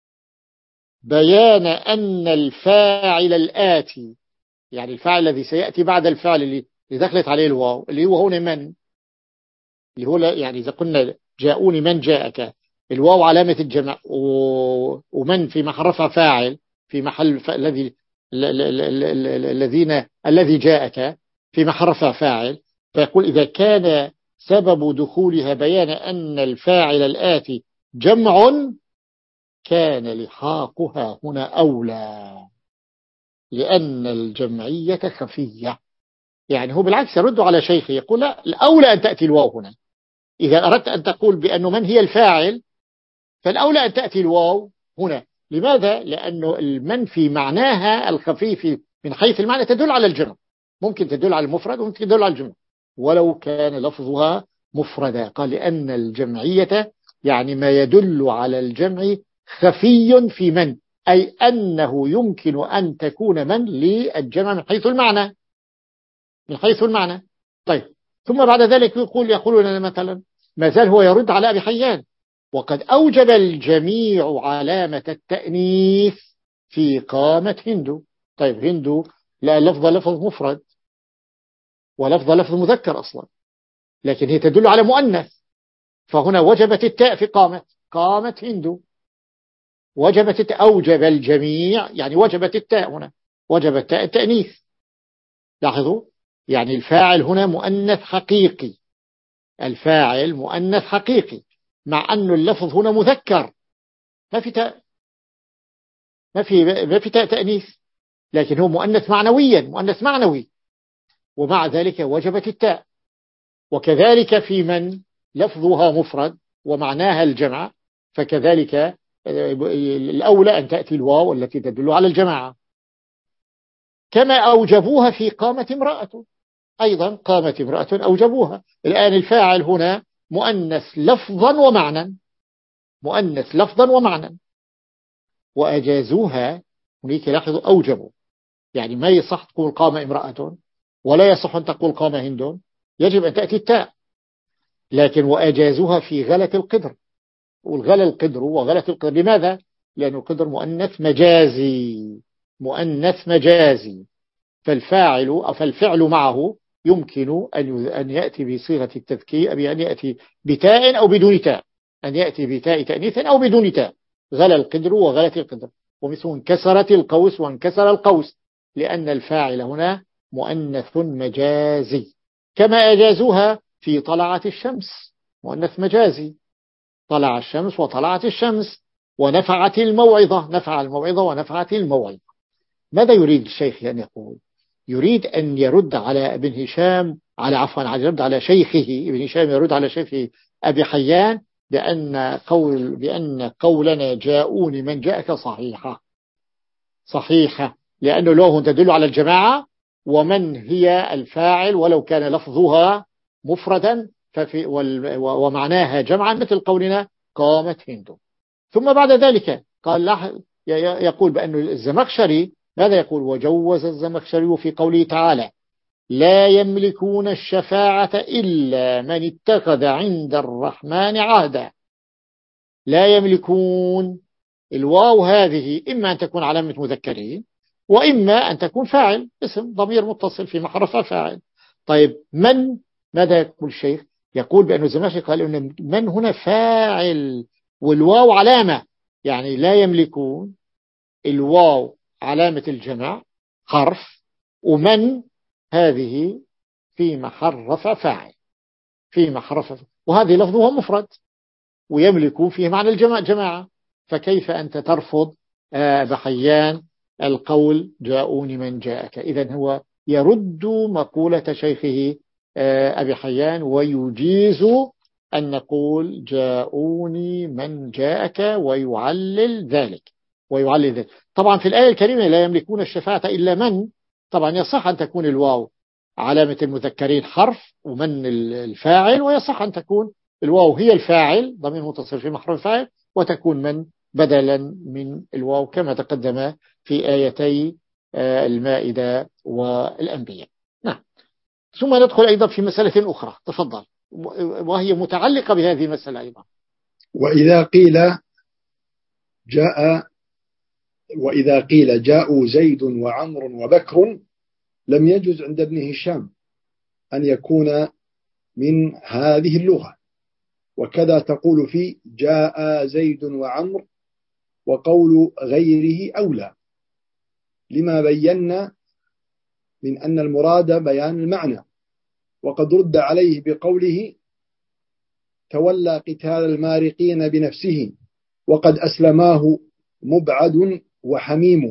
بيان أن الفاعل الآتي، يعني الفاعل الذي سيأتي بعد الفاعل اللي دخلت عليه الواو اللي هو هنا من، اللي هو يعني إذا قلنا جاءوني من جاءك، الواو علامة الجمع ومن في محل رفع فاعل في محل الذي الذين الذي جاءك في محل رفع فاعل، فيقول إذا كان سبب دخولها بيان أن الفاعل الآتي جمع كان لحاقها هنا أولى، لأن الجمعية خفية. يعني هو بالعكس يرد على شيخه يقول لا، الأولى أن تأتي الواو هنا. إذا أردت أن تقول بأنه من هي الفاعل فالأولى أن تأتي الواو هنا. لماذا؟ لأنه المن في معناها الخفيف من حيث المعنى تدل على الجمع، ممكن تدل على المفرد وممكن تدل على الجمع ولو كان لفظها مفردا. قال لأن الجمعية يعني ما يدل على الجمع خفي في من، أي أنه يمكن أن تكون من للجمع من حيث المعنى من حيث المعنى. طيب ثم بعد ذلك يقول يقول لنا مثلا ما زال هو يرد على أبي حيان وقد أوجب الجميع علامة التأنيث في قامة هندو. طيب هندو لا لفظ لفظ مفرد ولفظ لفظ مذكر أصلا، لكن هي تدل على مؤنث، فهنا وجبت التاء في قامة قامة هندو، وجبت التاء أوجب الجميع يعني وجبت التاء هنا وجبت التاء التأنيث. لاحظوا يعني الفاعل هنا مؤنث حقيقي، الفاعل مؤنث حقيقي مع أن اللفظ هنا مذكر ما في تاء ما في ما في تاء تأنيث، لكن هو مؤنث معنويا مؤنث معنوي ومع ذلك وجبت التاء. وكذلك في من لفظها مفرد ومعناها الجمع فكذلك الأولى أن تأتي الواو التي تدل على الجماعة، كما أوجبوها في قامت امرأة، أيضا قامت امرأة أوجبوها. الآن الفاعل هنا مؤنث لفظا ومعنى، مؤنث لفظا ومعنى، وأجازوها هناك. لاحظوا أوجبوا، يعني ما يصح تقول قام امرأة ولا يصح أن تقول قام هند، يجب أن تأتي التاء. لكن وأجازوها في غلة القدر، والغلة القدر وغلة القدر، لماذا؟ لأن القدر مؤنث مجازي، مؤنث مجازي، فالفاعل أو فالفعل معه يمكن أن يأتي بصيغة التذكير، بأن يأتي بتاء أو بدون تاء، أن يأتي بتاء تأنيث أو بدون تاء، غلى القدر وغلت القدر. ومثل انكسرت القوس وانكسر القوس، لأن الفاعل هنا مؤنث مجازي. كما أجازوها في طلعت الشمس، مؤنث مجازي، طلع الشمس وطلعت الشمس، ونفعت الموعظة، نفع الموعظة ونفعت الموعظة. ماذا يريد الشيخ أن يقول؟ يريد أن يرد على ابن هشام، على عفوا على يرد على شيخه ابن هشام، يرد على شيخه أبي حيان بأن قول بأن قولنا جاءوني من جاءك صحيحة، صحيحة، لأنه له تدل على الجماعة، ومن هي الفاعل ولو كان لفظها مفردا ففي ومعناها جمعا، مثل قولنا قامت هند. ثم بعد ذلك قال يقول بأن الزمخشري ماذا يقول؟ وجوز الزمخشري في قوله تعالى لا يملكون الشفاعة إلا من اتخذ عند الرحمن عهدا. لا يملكون، الواو هذه إما أن تكون علامة مذكرين، وإما أن تكون فاعل، اسم ضمير متصل في محل رفع فاعل. طيب من، ماذا يقول الشيخ؟ يقول بأن الزمخشري قال أن من هنا فاعل والواو علامة، يعني لا يملكون الواو علامة الجمع حرف، ومن هذه في محل رفع فاعل، في محل رفع، وهذه لفظها مفرد، ويملكون فيه معنى الجماعة جماعة. فكيف أنت ترفض آه بحيان القول جاءوني من جاءك؟ إذن هو يرد مقولة شيخه آه أبي حيان، ويجيز أن نقول جاءوني من جاءك، ويعلل ذلك، ويعلل ذلك. طبعا في الآية الكريمة لا يملكون الشفاعة إلا من، طبعا يصح أن تكون الواو علامة المذكرين حرف ومن الفاعل، ويصح أن تكون الواو هي الفاعل ضمير متصل في محل فاعل، وتكون من بدلا من الواو كما تقدم في آيتي المائدة والأنبياء. نعم. ثم ندخل أيضا في مسألة أخرى، تفضل، وهي متعلقة بهذه المسألة أيضا. وإذا قيل جاء وإذا قيل جاءوا زيد وعمر وبكر لم يجوز عند ابن هشام أن يكون من هذه اللغة، وكذا تقول في جاء زيد وعمر، وقول غيره أولى، لما بينا من أن المراد بيان المعنى. وقد رد عليه بقوله تولى قتال المارقين بنفسه وقد أسلماه مبعد وحميم،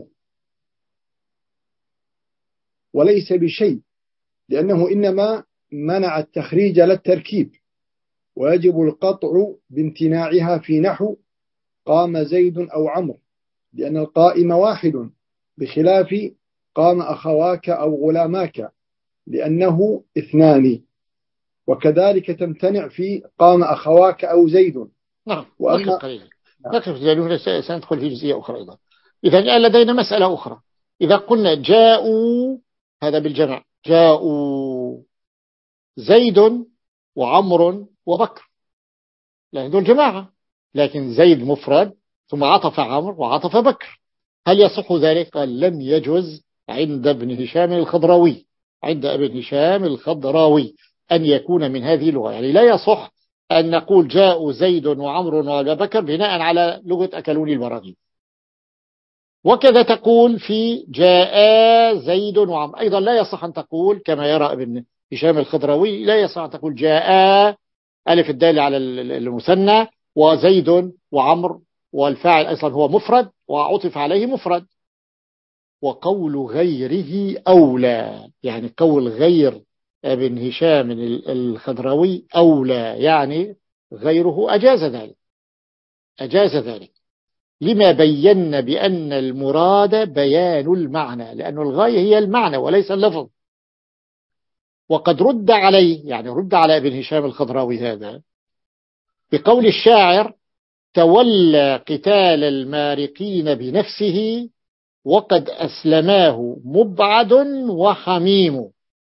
وليس بشيء، لأنه إنما منع التخريج للتركيب، ويجب القطع بامتناعها في نحو قام زيد أو عمرو، لأن القائم واحد، بخلاف قام أخواك أو غلاماك لأنه اثنان. وكذلك تمتنع في قام أخواك أو زيد. نعم. وأما قليلا نعم. سندخل في جزئية أخرى أيضا. إذا الآن لدينا مسألة أخرى، إذا قلنا جاءوا، هذا بالجمع، جاءوا زيد وعمر وبكر، لأن دول جماعة، لكن زيد مفرد ثم عطف عمر وعطف بكر، هل يصح ذلك؟ قال لم يجوز عند ابن هشام الخضراوي، عند ابن هشام الخضراوي أن يكون من هذه اللغة. يعني لا يصح أن نقول جاءوا زيد وعمر وبكر بناء على لغة أكلوني البراغيث. وكذا تقول في جاء زيد وعمر، أيضا لا يصح أن تقول كما يرى ابن هشام الخضراوي، لا يصح أن تقول جاء ألف الدالة على المثنى وزيد وعمر والفاعل أيضا هو مفرد وعطف عليه مفرد. وقول غيره أولى، يعني قول غير ابن هشام الخضراوي أولى، يعني غيره أجاز ذلك، أجاز ذلك. لما بينا بأن المراد بيان المعنى، لأن الغاية هي المعنى وليس اللفظ. وقد رد عليه، يعني رد على ابن هشام الخضراوي هذا بقول الشاعر: تولى قتال المارقين بنفسه وقد أسلماه مبعد وحميم.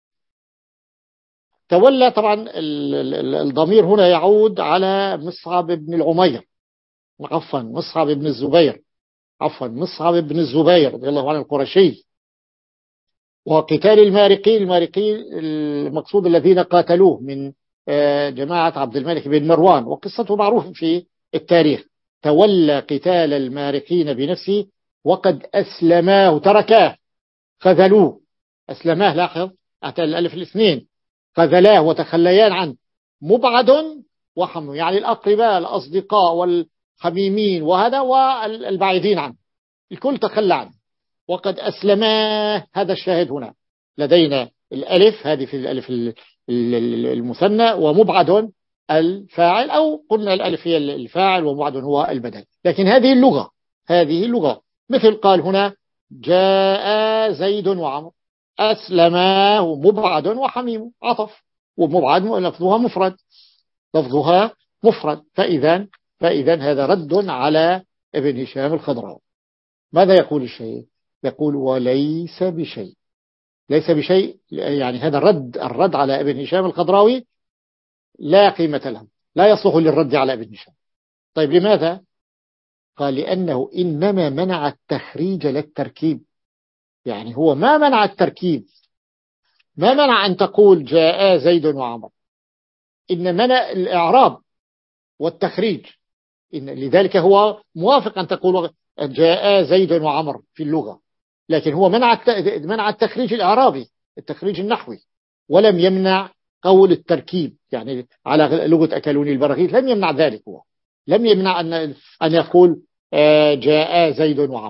تولى، طبعا الضمير هنا يعود على مصعب بن العمير، عفوا مصعب بن الزبير، عفوا مصعب بن الزبير رضي الله عنه القرشي. وقتال المارقين، المارقين المقصود الذين قاتلوه من جماعة عبد الملك بن مروان، وقصته معروفة في التاريخ. تولى قتال المارقين بنفسه وقد أسلماه، تركاه، خذلوه. أسلماه، لاحظ أتى الألف الاثنين، خذلاه وتخليان عنه. مبعد وحمو، يعني الأقرباء الأصدقاء والحميمين وهذا والبعيدين عنه، الكل تخلى عنه. وقد أسلماه، هذا الشاهد هنا لدينا، الألف هذه في الألف المثنى، ومبعد الفاعل، أو قلنا الألف هي الفاعل ومبعد هو البدل. لكن هذه اللغة، هذه اللغة، مثل قال هنا: جاء زيد وعمر، أسلماه مبعد وحميم، عطف، ومبعد لفظها مفرد، لفظها مفرد. فإذا فإذا هذا رد على ابن هشام الخضراوي. ماذا يقول الشيء؟ يقول: وليس بشيء. ليس بشيء، يعني هذا الرد الرد على ابن هشام الخضراوي لا قيمة له، لا يصلح للرد على ابن هشام. طيب لماذا؟ قال: لأنه إنما منع التخريج للتركيب. يعني هو ما منع التركيب، ما منع أن تقول جاء زيد وعمر، إن منع الإعراب والتخريج. إن لذلك هو موافق أن تقول جاء زيد وعمر في اللغة، لكن هو منع منع التخريج الإعرابي، التخريج النحوي، ولم يمنع قول التركيب. يعني على لغة أكلوني البراغيث لم يمنع ذلك، هو لم يمنع أن أن يقول جاء زيد وعمر.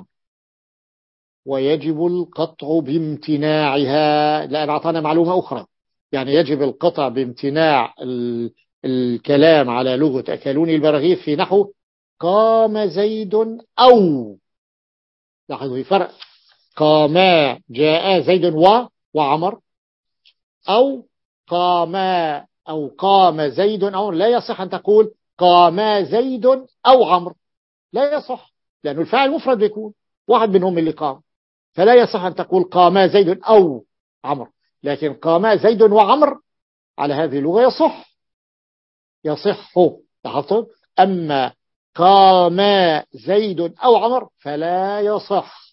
ويجب القطع بامتناعها، لأن أعطانا معلومة أخرى، يعني يجب القطع بامتناع الكلام على لغة أكلوني البراغيث في نحو قام زيد أو، لاحظوا فرق، قاما جاء زيد و وعمر، أو قاما أو قام زيد أو، لا يصح أن تقول قاما زيد أو عمر، لا يصح، لأنه الفاعل مفرد بيكون واحد منهم اللي قام، فلا يصح أن تقول قاما زيد أو عمر. لكن قاما زيد وعمر على هذه اللغة يصح، يصح، لاحظتم؟ أما قاما زيد أو عمر فلا يصح،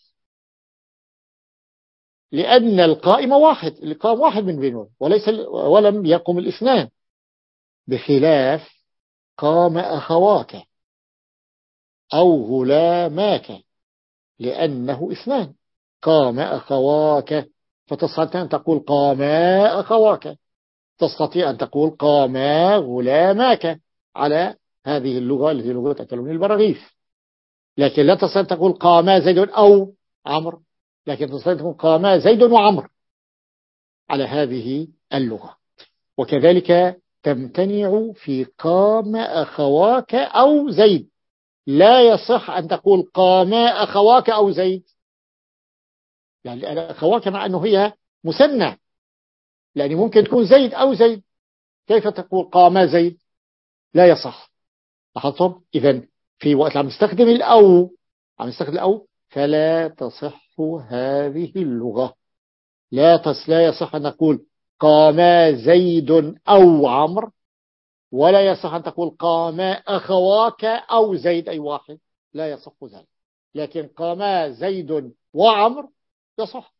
لأن القائم واحد، القائم واحد من بينهم، وليس ولم يقم الاثنان، بخلاف قام أخواك أو غلاماك، لأنه اثنان. قام أخواك، فتستطيع أن تقول قاما أخواك، تستطيع أن تقول قاما غلاماك على هذه اللغة التي لغة أكلوني البراغيث. لكن لا تستطيع أن تقول قاما زيد أو عمر، لكن تستطيع أن تقول قاما زيد وعمر على هذه اللغة. وكذلك تمتنع في قام أخواك أو زيد، لا يصح أن تقول قاما أخواك أو زيد، يعني أخواك مع أنه هي مثنى، لأن ممكن تكون زيد أو زيد، كيف تقول قاما زيد؟ لا يصح. لاحظتم؟ إذن في وقت عم نستخدم الأو، عم نستخدم الأو، فلا تصح هذه اللغة. لا تص لا يصح أن نقول قاما زيد أو عمرو، ولا يصح أن تقول قاما أخواك أو زيد أي واحد، لا يصح ذلك. لكن قاما زيد وعمرو يصح.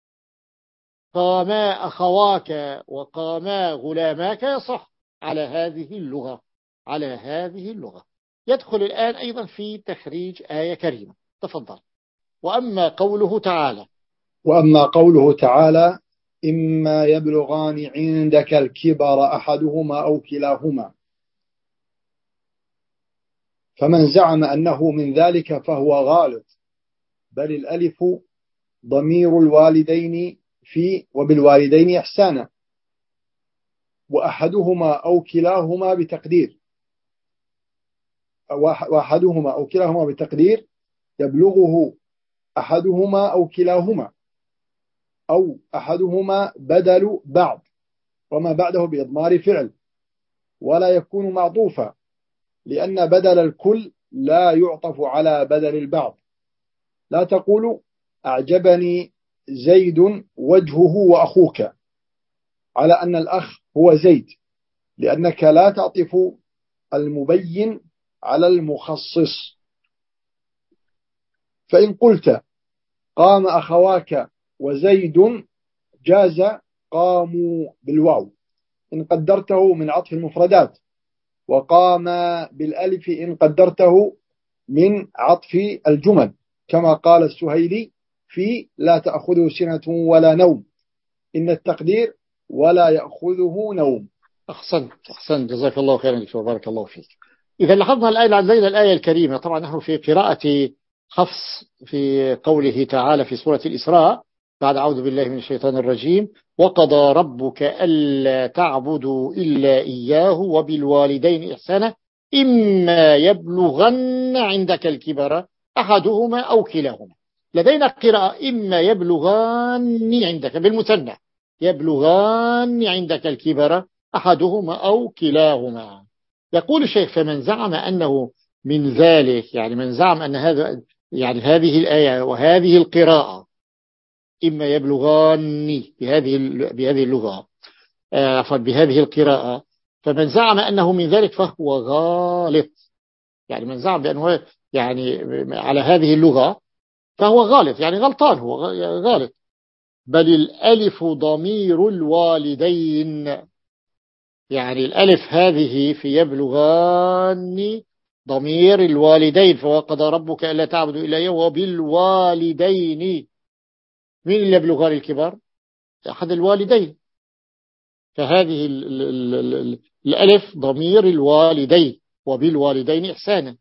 قاما أخواك وقاما غلاماك يصح على هذه اللغة، على هذه اللغة. يدخل الآن أيضا في تخريج آية كريمة. تفضل. وأما قوله تعالى وأما قوله تعالى: إما يبلغان عندك الكبر أحدهما أو كلاهما، فمن زعم أنه من ذلك فهو غالط، بل الألف ضمير الوالدين في وبالوالدين إحسانا، وأحدهما أو كلاهما بتقدير وأحدهما أو كلاهما بتقدير يبلغه أحدهما أو كلاهما، أو أحدهما بدل بعض وما بعده بإضمار فعل، ولا يكون معطوفا لأن بدل الكل لا يعطف على بدل البعض. لا تقول أعجبني زيد وجهه وأخوك على أن الأخ هو زيد، لأنك لا تعطف المبين على المخصص. فإن قلت قام أخواك وزيد جاز قاموا بالواو إن قدرته من عطف المفردات، وقام بالألف إن قدرته من عطف الجمل، كما قال السهيلي في لا تأخذه سنة ولا نوم، إن التقدير ولا يأخذه نوم. أحسنت أحسنت جزاك الله خيرا دكتور، بارك الله فيك. إذا لاحظنا الآية الليلة الآية الكريمة، طبعا نحن في قراءة حفص في قوله تعالى في سورة الإسراء بعد أعوذ بالله من الشيطان الرجيم وقضى ربك ألا تعبدوا إلا إياه وبالوالدين إحسانا إما يبلغن عندك الكبر أحدهما أو كلاهما. لدينا قراءة إما يبلغان عندك بالمثنى، يبلغان عندك الكبر أحدهما أو كلاهما. يقول الشيخ فمن زعم أنه من ذلك، يعني من زعم أن هذا يعني هذه الآية وهذه القراءة إما يبلغان بهذه بهذه اللغة عفوا بهذه القراءة، فمن زعم أنه من ذلك فهو غالط. يعني من زعم بأنه يعني على هذه اللغة فهو غالط، يعني غلطان، هو غالط. بل الألف ضمير الوالدين، يعني الألف هذه في يبلغان ضمير الوالدين، فوقضى ربك ألا تعبدوا إلا إياه وبالوالدين. مين اللي يبلغان الكبار؟ أحد الوالدين، فهذه ال ال ال الألف ضمير الوالدين وبالوالدين إحسانا،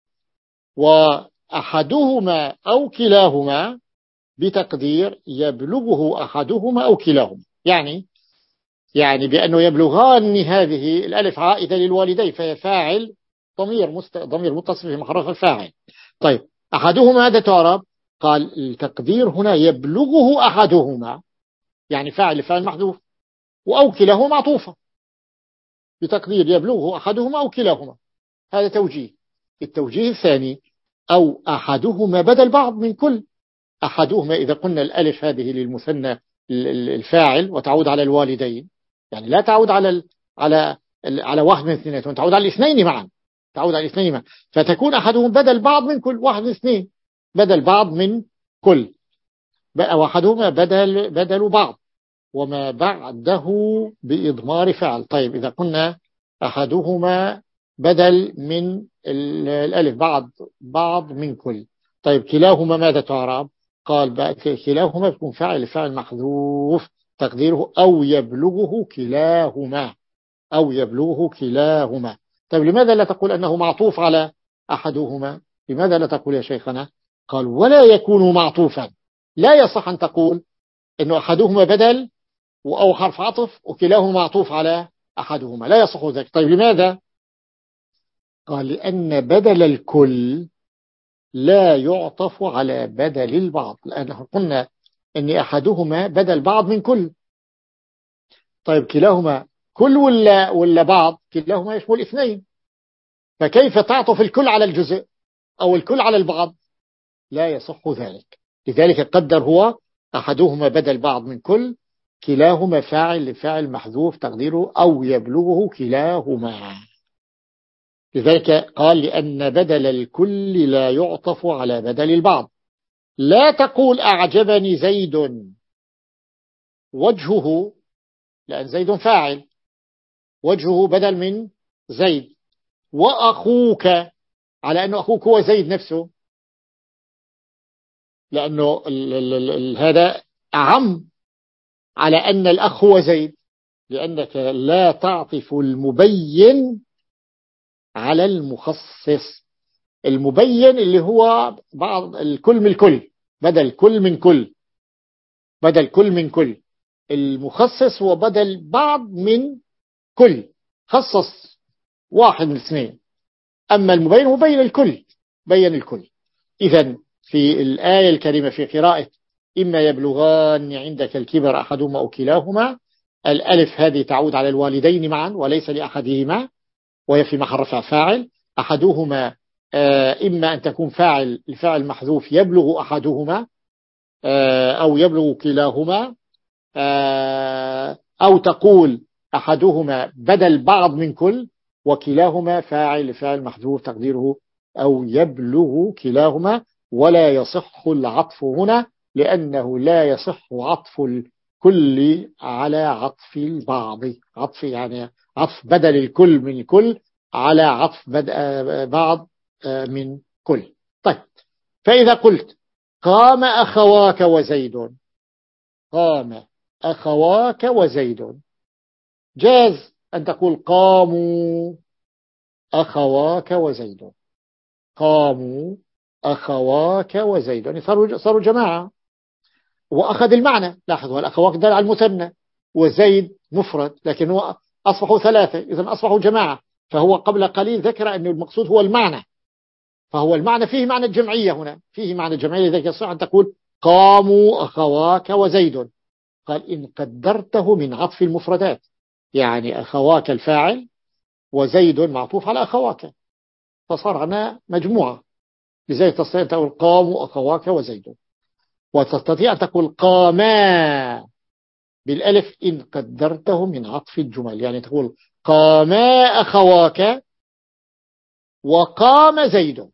وأحدهما أو كلاهما بتقدير يبلغه أحدهما أو كلاهما، يعني يعني بأنه يبلغان هذه الألف عائدة للوالدين فهي فاعل ضمير مست... ضمير متصل في محرك الفاعل. طيب أحدهما هذا تعرب، قال التقدير هنا يبلغه أحدهما، يعني فاعل فاعل محذوف، وأو كلاهما معطوفة بتقدير يبلغه أحدهما أو كلاهما. هذا توجيه. التوجيه الثاني أو أحدهما بدل بعض من كل. أحدهما إذا قلنا الألف هذه للمثنى الفاعل وتعود على الوالدين، يعني لا تعود على ال على ال على واحد من اثنين، تعود على الاثنين معا، تعود على الاثنين معا، فتكون أحدهم بدل بعض من كل، واحد من اثنين بدل بعض من كل، وأحدهما بدل بدل بعض وما بعده بإضمار فعل. طيب إذا قلنا أحدهما بدل من الألف بعض بعض من كل، طيب كلاهما ماذا تعرب؟ قال كلاهما يكون فاعل فاعل محذوف تقديره أو يبلغه كلاهما، أو يبلغه كلاهما. طيب لماذا لا تقول أنه معطوف على أحدهما؟ لماذا لا تقول يا شيخنا؟ قال ولا يكون معطوفا، لا يصح أن تقول أنه أحدهما بدل أو حرف عطف وكلاهما معطوف على أحدهما، لا يصح ذلك. طيب لماذا؟ قال لأن بدل الكل لا يعطف على بدل البعض، لأنه قلنا أن أحدهما بدل بعض من كل. طيب كلاهما كل ولا ولا بعض؟ كلاهما يشمل اثنين، فكيف تعطف الكل على الجزء أو الكل على البعض؟ لا يصح ذلك. لذلك قدر هو أحدهما بدل بعض من كل، كلاهما فاعل لفاعل محذوف تقديره أو يبلغه كلاهما. لذلك قال لأن بدل الكل لا يعطف على بدل البعض. لا تقول أعجبني زيد وجهه، لأن زيد فاعل، وجهه بدل من زيد، وأخوك على أنه أخوك هو زيد نفسه، لأنه ال ال ال هذا أعم على أن الأخ هو زيد، لأنك لا تعطف المبين على المخصص. المبين اللي هو بعض الكل من الكل، بدل كل من كل، بدل كل من كل. المخصص هو بدل بعض من كل، خصص واحد من اثنين. أما المبين هو بين الكل، بين الكل. إذن في الآية الكريمة في قراءة إما يبلغان عندك الكبر أحدهما أو كلاهما، الألف هذه تعود على الوالدين معا وليس لأحدهما، وهي في محل رفع فاعل. أحدهما إما أن تكون فاعل الفاعل محذوف يبلغ أحدهما أو يبلغ كلاهما، أو تقول أحدهما بدل بعض من كل، وكلاهما فاعل لفاعل محذوف تقديره أو يبلغ كلاهما. ولا يصح العطف هنا لأنه لا يصح عطف الكل على عطف البعض، عطف يعني عطف بدل الكل من الكل على عطف بعض من كل. طيب، فإذا قلت قام أخواك وزيد، قام أخواك وزيد، جاز أن تقول قاموا أخواك وزيد، قاموا أخواك وزيد، يعني صاروا صاروا جماعة وأخذ المعنى. لاحظوا الأخواك دل على المثنى وزيد مفرد، لكن هو أصبحوا ثلاثة، إذن أصبحوا جماعة. فهو قبل قليل ذكر أن المقصود هو المعنى، فهو المعنى فيه معنى الجمعية، هنا فيه معنى الجمعية، لذلك يصح أن تقول قاموا أخواك وزيد. قال إن قدرته من عطف المفردات، يعني أخواك الفاعل وزيد معطوف على أخواك، فصار عنا مجموعة، لذلك تستطيع أن تقول قاموا أخواك وزيد، وتستطيع أن تقول قاما بالألف إن قدرته من عطف الجمل، يعني تقول قاما أخواك وقام زيد.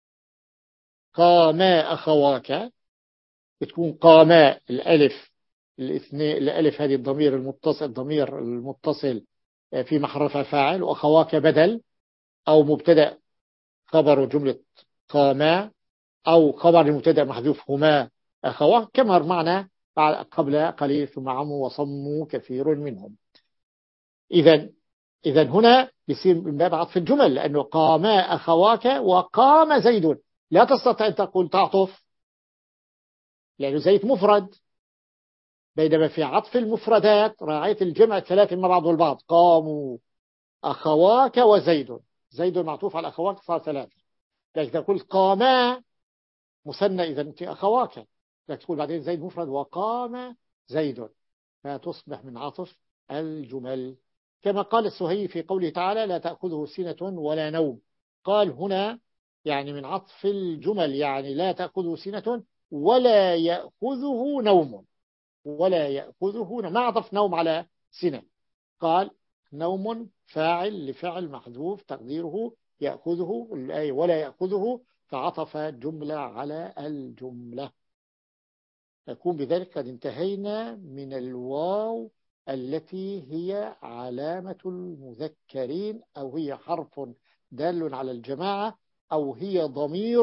قاما أخواك بتكون قاما الألف الاثنين، الألف هذه الضمير المتصل، الضمير المتصل في محل رفع فاعل، وأخواك بدل أو مبتدأ خبر جملة قاما، أو خبر المبتدأ محذوف هما أخواك، كما معنا قبل قليل ثم عموا وصموا كثير منهم. إذن إذن هنا يصير من باب عطف الجمل، لأنه قاما أخواك وقام زيد، لا تستطيع أن تقول تعطف لأنه زيد مفرد، بينما في عطف المفردات راعيت الجمع الثلاثة مع بعض البعض، قاموا أخواك وزيد، زيد معطوف على أخواك صار ثلاثة، لكن تقول قاما مثنى إذا أنت أخواك، لكن تقول بعدين زيد مفرد وقام زيد، فتصبح من عطف الجمل. كما قال السهيلي في قوله تعالى لا تأخذه سنة ولا نوم، قال هنا يعني من عطف الجمل، يعني لا تأخذه سنة ولا يأخذه نوم، ولا يأخذه نوم، ما عطف نوم على سنة، قال نوم فاعل لفعل محذوف تقديره يأخذه الآية ولا يأخذه، فعطف جملة على الجملة. نكون بذلك قد انتهينا من الواو التي هي علامة المذكرين، أو هي حرف دال على الجماعة، أو هي ضمير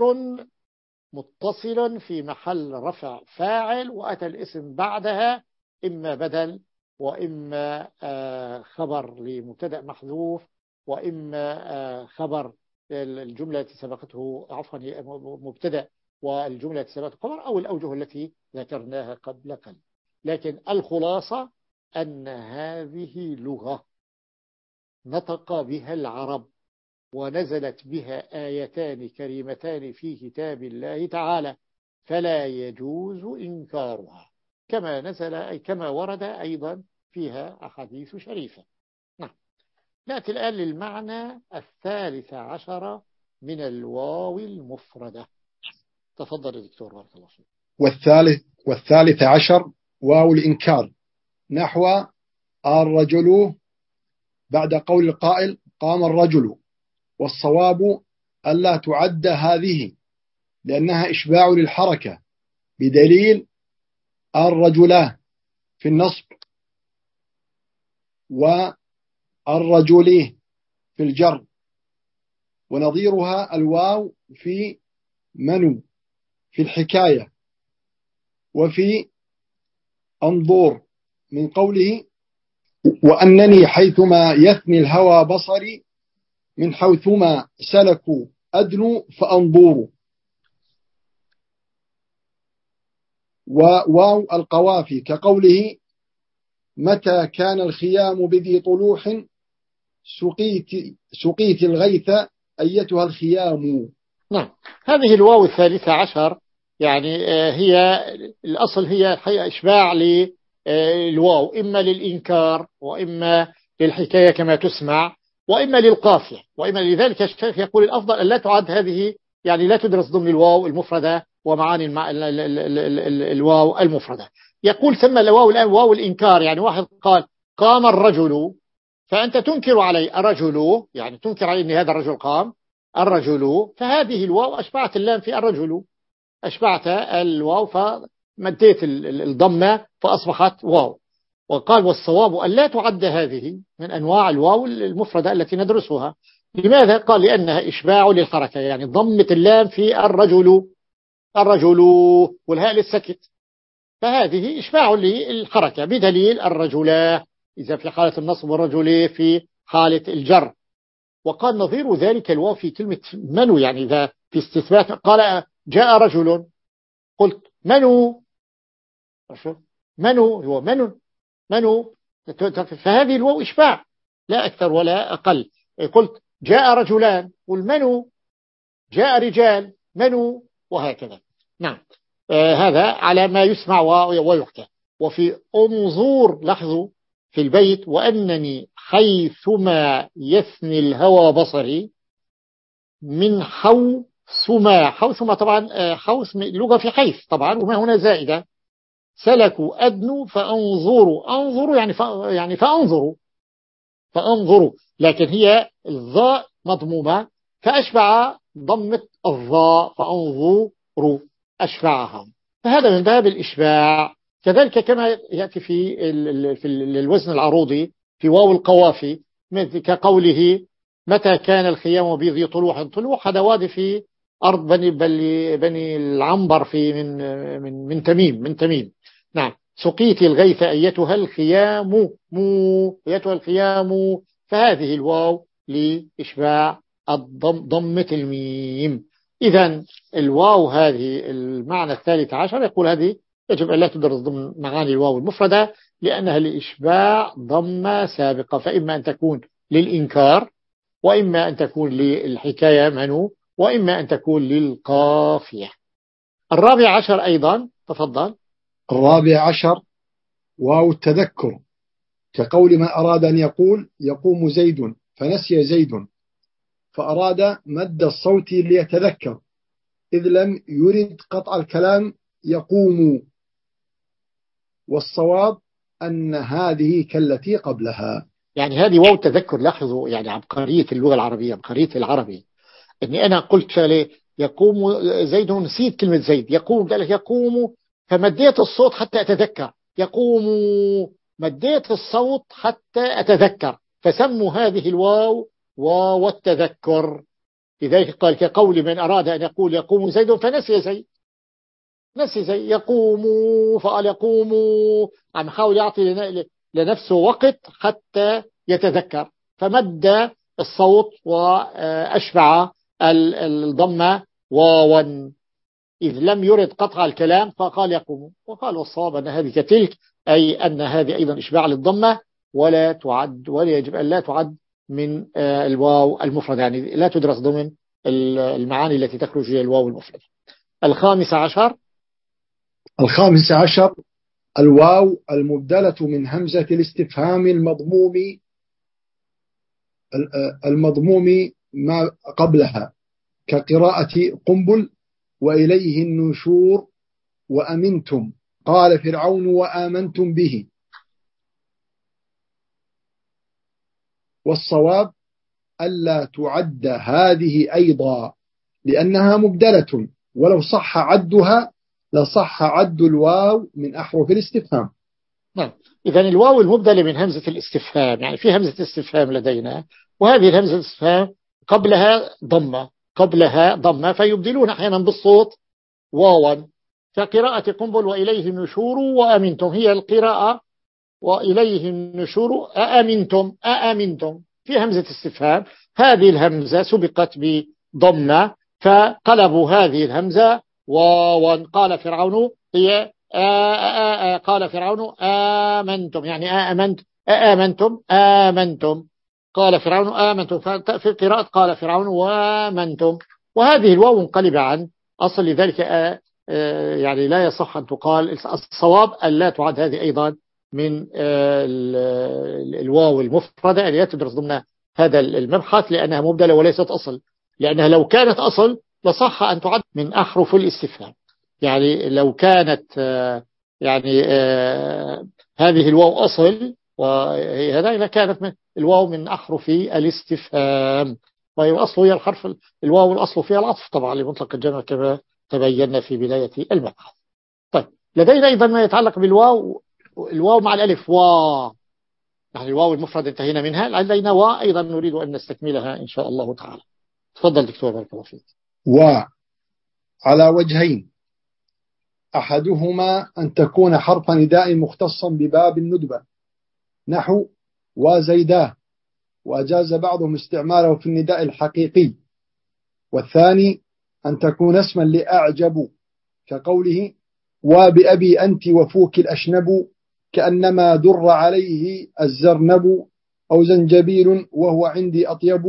متصل في محل رفع فاعل، وأتى الاسم بعدها إما بدل وإما خبر لمبتدأ محذوف، وإما خبر الجملة التي سبقته عفوا مبتدأ والجملة التي سبقته خبر، أو الأوجه التي ذكرناها قبل قليل. لكن الخلاصة أن هذه لغة نطق بها العرب، ونزلت بها آيتان كريمتان في كتاب الله تعالى، فلا يجوز إنكارها، كما نزل أي كما ورد أيضا فيها أحاديث شريفة. نعم. نأتي الآن للمعنى الثالث عشر من الواو المفردة. تفضل يا دكتور بارك الله فيك. والثالث والثالث عشر واو الإنكار، نحو الرجل بعد قول القائل قام الرجل، والصواب ألا تعد هذه لأنها إشباع للحركة بدليل الرجلا في النصب والرجل في الجر، ونظيرها الواو في منو في الحكاية، وفي انظر من قوله وأنني حيثما يثني الهوى بصري من حيثما سلكوا أدنو فأنظروا، وواو القوافي كقوله متى كان الخيام بذي طلوح سقيت, سقيت الغيث أيتها الخيام. نعم، هذه الواو الثالثة عشر يعني هي الأصل هي إشباع للواو، إما للإنكار وإما للحكاية كما تسمع وإما للقافية وإما. لذلك الشيخ يقول الأفضل أن لا تعد هذه، يعني لا تدرس ضمن الواو المفردة ومعاني المع... ال... ال... ال... ال... ال... الواو المفردة. يقول ثم الواو الآن واو الإنكار، يعني واحد قال قام الرجل، فأنت تنكر علي الرجل، يعني تنكر علي أن هذا الرجل قام الرجل، فهذه الواو أشبعت اللام في الرجل، أشبعت الواو فمديت الضمة فأصبحت واو. وقال والصواب أن لا تعد هذه من أنواع الواو المفردة التي ندرسها. لماذا؟ قال لأنها إشباع للحركة، يعني ضمة اللام في الرجل، الرجل والهاء للسكت، فهذه إشباع للحركة بدليل الرجلا إذا في حالة النصب والرجل في حالة الجر. وقال نظير ذلك الواو في كلمة منو، يعني إذا في استثبات قال جاء رجل قلت منو، منو هو منو منو، فهذه الواو إشباع لا أكثر ولا أقل. قلت جاء رجلان قل منو، جاء رجال منو، وهكذا. نعم آه هذا على ما يسمع ويحكى. وفي أنظور لاحظوا في البيت وأنني حيثما يثني الهوى بصري من حوثما، حوثما طبعا حوث لغة في حيث طبعا وما هنا زائدة، سلكوا أدنوا فأنظروا، أنظروا يعني يعني فأنظروا فأنظروا، لكن هي الظاء مضمومة فأشبع ضمة الظاء فأنظروا أشبعها، فهذا من باب الإشباع. كذلك كما يأتي في في الوزن العروضي في واو القوافي كقوله متى كان الخيام بذي طلوح، طلوح هذا وادي في أرض بني بني, بني العنبر في من من من تميم من تميم نعم سقيت الغيث أيتها الخيام مو أيتها الخيام، فهذه الواو لإشباع ضمة الميم. إذن الواو هذه المعنى الثالث عشر يقول هذه يجب أن لا تدرس ضمن معاني الواو المفردة لأنها لإشباع ضمة سابقة، فإما أن تكون للإنكار وإما أن تكون للحكاية منو وإما أن تكون للقافية. الرابع عشر أيضا تفضل. الرابع عشر واو التذكر، كقول ما أراد أن يقول يقوم زيد فنسي زيد، فأراد مد الصوت ليتذكر إذ لم يرد قطع الكلام يقوم، والصواب أن هذه كالتي قبلها. يعني هذه واو التذكر، لاحظوا يعني عبقرية اللغة العربية، عبقرية العربي، أني أنا قلت شالي يقوم زيد، نسيت كلمة زيد، يقوم قال لك يقوم فمديت الصوت حتى أتذكر، يقوم مديت الصوت حتى أتذكر، فسموا هذه الواو واو التذكر. لذلك قال كقول من أراد أن يقول يقوم زيد فنسي زيد، نسي زيد يقوم فقال يقوم، عم حاول يعطي لنفسه وقت حتى يتذكر، فمد الصوت وأشبع الضمة واوا إذ لم يرد قطع الكلام فقال يقوم. وقال والصواب أن هذه كتلك، أي أن هذه أيضا إشباع للضمة ولا تعد ولا يجب أن لا تعد من الواو المفرد، يعني لا تدرس ضمن المعاني التي تخرج هي الواو المفرد. الخامس عشر الخامس عشر الواو المبدلة من همزة الاستفهام المضموم المضموم ما قبلها، كقراءة قنبل وإليه النشور وأمنتم قال فرعون وآمنتم به. والصواب ألا تعد هذه أيضا لأنها مبدلة، ولو صح عدها لصح عد الواو من أحرف الاستفهام. نعم، إذن الواو المبدلة من همزة الاستفهام، يعني في همزة استفهام لدينا، وهذه الهمزة الاستفهام قبلها ضمة قبلها ضمة فيبدلون أحيانا بالصوت واوا، فقراءة قنبل وإليه النشور وأمنتم هي القراءة وإليه النشور أأمنتم أأمنتم في همزة استفهام، هذه الهمزة سبقت بضمة فقلبوا هذه الهمزة واوا. قال فرعون هي آآ آآ قال فرعون آمنتم، يعني آمنت آمنتم آمنتم قال فرعون آمنتم، في قراءة قال فرعون وآمنتم، وهذه الواو انقلب عن أصل، لذلك يعني لا يصح أن تقال. الصواب أن لا تعد هذه أيضا من الواو المفردة التي تدرس ضمن هذا المبحث، لأنها مبدلة وليست أصل، لأنها لو كانت أصل لصح أن تعد من أحرف الاستفهام. يعني لو كانت يعني هذه الواو أصل وهذا كانت من الواو من أحرف الاستفهام، وهي الأصل هي الحرف الواو الأصل فيها العطف طبعا لمطلق الجمع كما تبينا في بداية المبحث. طيب لدينا أيضا ما يتعلق بالواو، الواو مع الألف وا، يعني الواو المفرد انتهينا منها، لدينا وا أيضا نريد أن نستكملها إن شاء الله تعالى. تفضل دكتور بارك الله فيك. وا على وجهين، أحدهما أن تكون حرف نداء مختصا بباب الندبة نحو وزيداه، وأجاز بعضهم استعماله في النداء الحقيقي. والثاني أن تكون اسما لأعجب كقوله وبأبي أنت وفوك الأشنب، كأنما در عليه الزرنب، أو زنجبيل وهو عندي أطيب.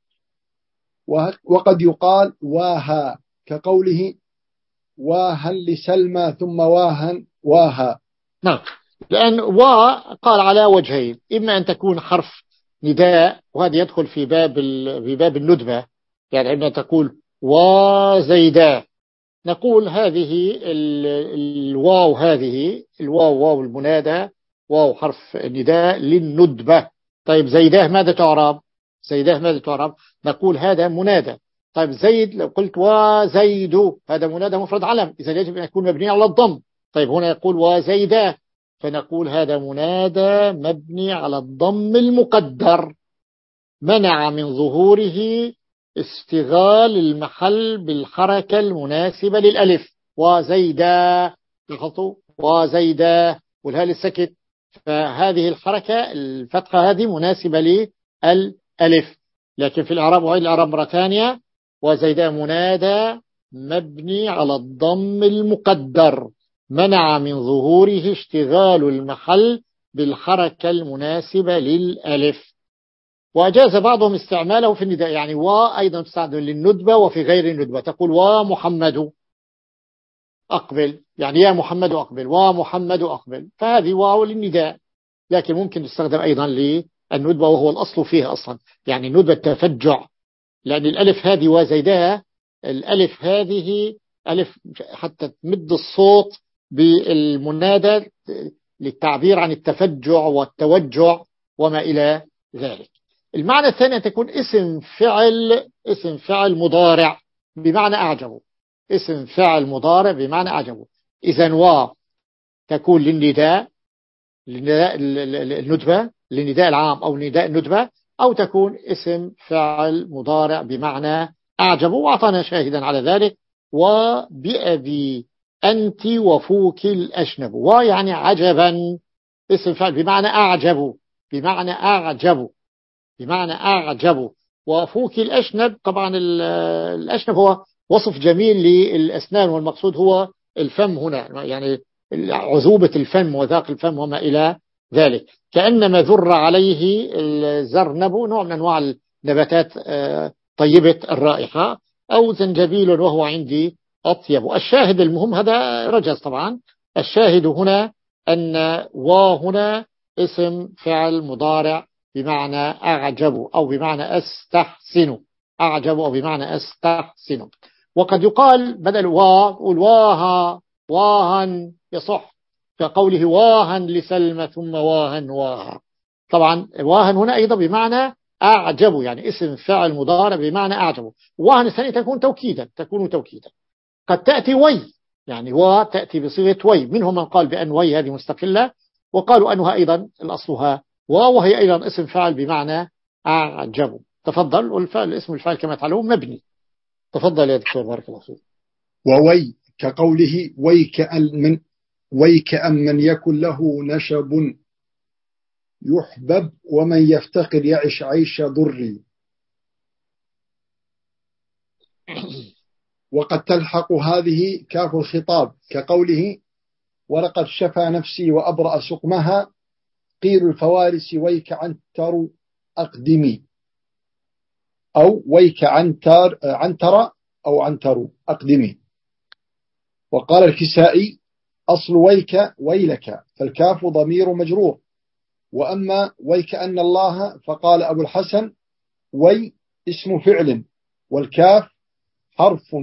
وقد يقال واها كقوله واها لسلمى ثم واها واها. نعم، لأن وا قال على وجهين، إما أن تكون حرف نداء وهذا يدخل في باب في باب الندبة، يعني عندما تقول وزيدا نقول هذه الواو، هذه الواو واو المنادى، واو حرف النداء للندبة. طيب زيداه ماذا تعرب؟ زيداه ماذا تعرب؟ نقول هذا منادى. طيب زيد لو قلت وزيد هذا منادى مفرد علم، إذا يجب أن يكون مبني على الضم. طيب هنا يقول وزيداه، فنقول هذا منادى مبني على الضم المقدر منع من ظهوره استغلال المحل بالحركة المناسبة للألف. وزيدا لاحظوا وزيدا والهال السكت، فهذه الحركة الفتحة هذه مناسبة للألف. لكن في الإعراب وعيد الإعراب مرة ثانية، وزيدا منادى مبني على الضم المقدر منع من ظهوره اشتغال المحل بالحركة المناسبة للألف. وأجاز بعضهم استعماله في النداء، يعني وأيضا تستعمل للندبة وفي غير الندبة، تقول ومحمد أقبل، يعني يا محمد أقبل، ومحمد أقبل، فهذه واو للنداء. لكن ممكن تستخدم أيضا للندبة وهو الأصل فيها أصلا، يعني ندبة تفجع، لأن الألف هذه وزيدها، الألف هذه ألف حتى تمد الصوت بالمنادى للتعبير عن التفجع والتوجع وما إلى ذلك. المعنى الثاني أن تكون اسم فعل، اسم فعل مضارع بمعنى أعجبه، اسم فعل مضارع بمعنى أعجبه. إذن و تكون للنداء، للنداء الندبة، للنداء العام أو نداء الندبة، أو تكون اسم فعل مضارع بمعنى أعجبه. وأعطانا شاهدا على ذلك وبأبي أنت وفوك الأشنب، ويعني عجبا اسم فعل بمعنى أعجب، بمعنى أعجب، بمعنى أعجب. وفوك الأشنب، طبعا الأشنب هو وصف جميل للأسنان، والمقصود هو الفم هنا، يعني عذوبة الفم وذاق الفم وما إلى ذلك. كأنما ذر عليه الزرنب، نوع من أنواع النباتات طيبة الرائحة، أو زنجبيل وهو عندي أطيب. الشاهد المهم هذا رجز طبعا، الشاهد هنا أن وهنا اسم فعل مضارع بمعنى أعجب أو بمعنى أستحسن، أعجب أو بمعنى أستحسن. وقد يقال بدل وا قول واها، واها يصح، كقوله واها لسلمى ثم واها واها. طبعا واها هنا أيضا بمعنى أعجب، يعني اسم فعل مضارع بمعنى أعجب. واها الثانية تكون توكيدا، تكون توكيدا. قد تأتي وي، يعني وا تأتي بصيغة وي، منهم من قال بأن وي هذه مستقلة، وقالوا أنها أيضا الأصلها واو، وهي أيضا اسم فعل بمعنى أعجب. تفضل. والفعل اسم الفعل كما تعلمون مبني. تفضل يا دكتور بارك الله فيك. ووي كقوله ويك من ويك أم من يكن له نشب يحبب ومن يفتقر يعش عيش ضري. وقد تلحق هذه كاف الخطاب كقوله ولقد شفى نفسي وأبرأ سقمها قيل الفوارس ويك عنتر أقدمي، أو ويك عنتر عنتر أو عنتر أقدمي. وقال الكسائي أصل ويك ويلك، فالكاف ضمير مجرور. وأما ويك أن الله فقال أبو الحسن وي اسم فعل، والكاف حرف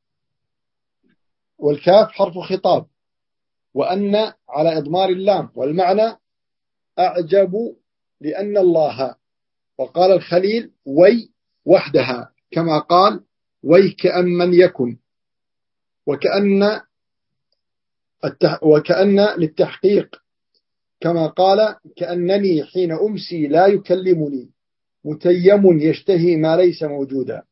والكاف حرف خطاب، وأن على إضمار اللام، والمعنى أعجب لأن الله. وقال الخليل وي وحدها، كما قال ويكأن من يكن، وكأن التح وكأن للتحقيق، كما قال كأنني حين أمسي لا يكلمني متيم يشتهي ما ليس موجودا،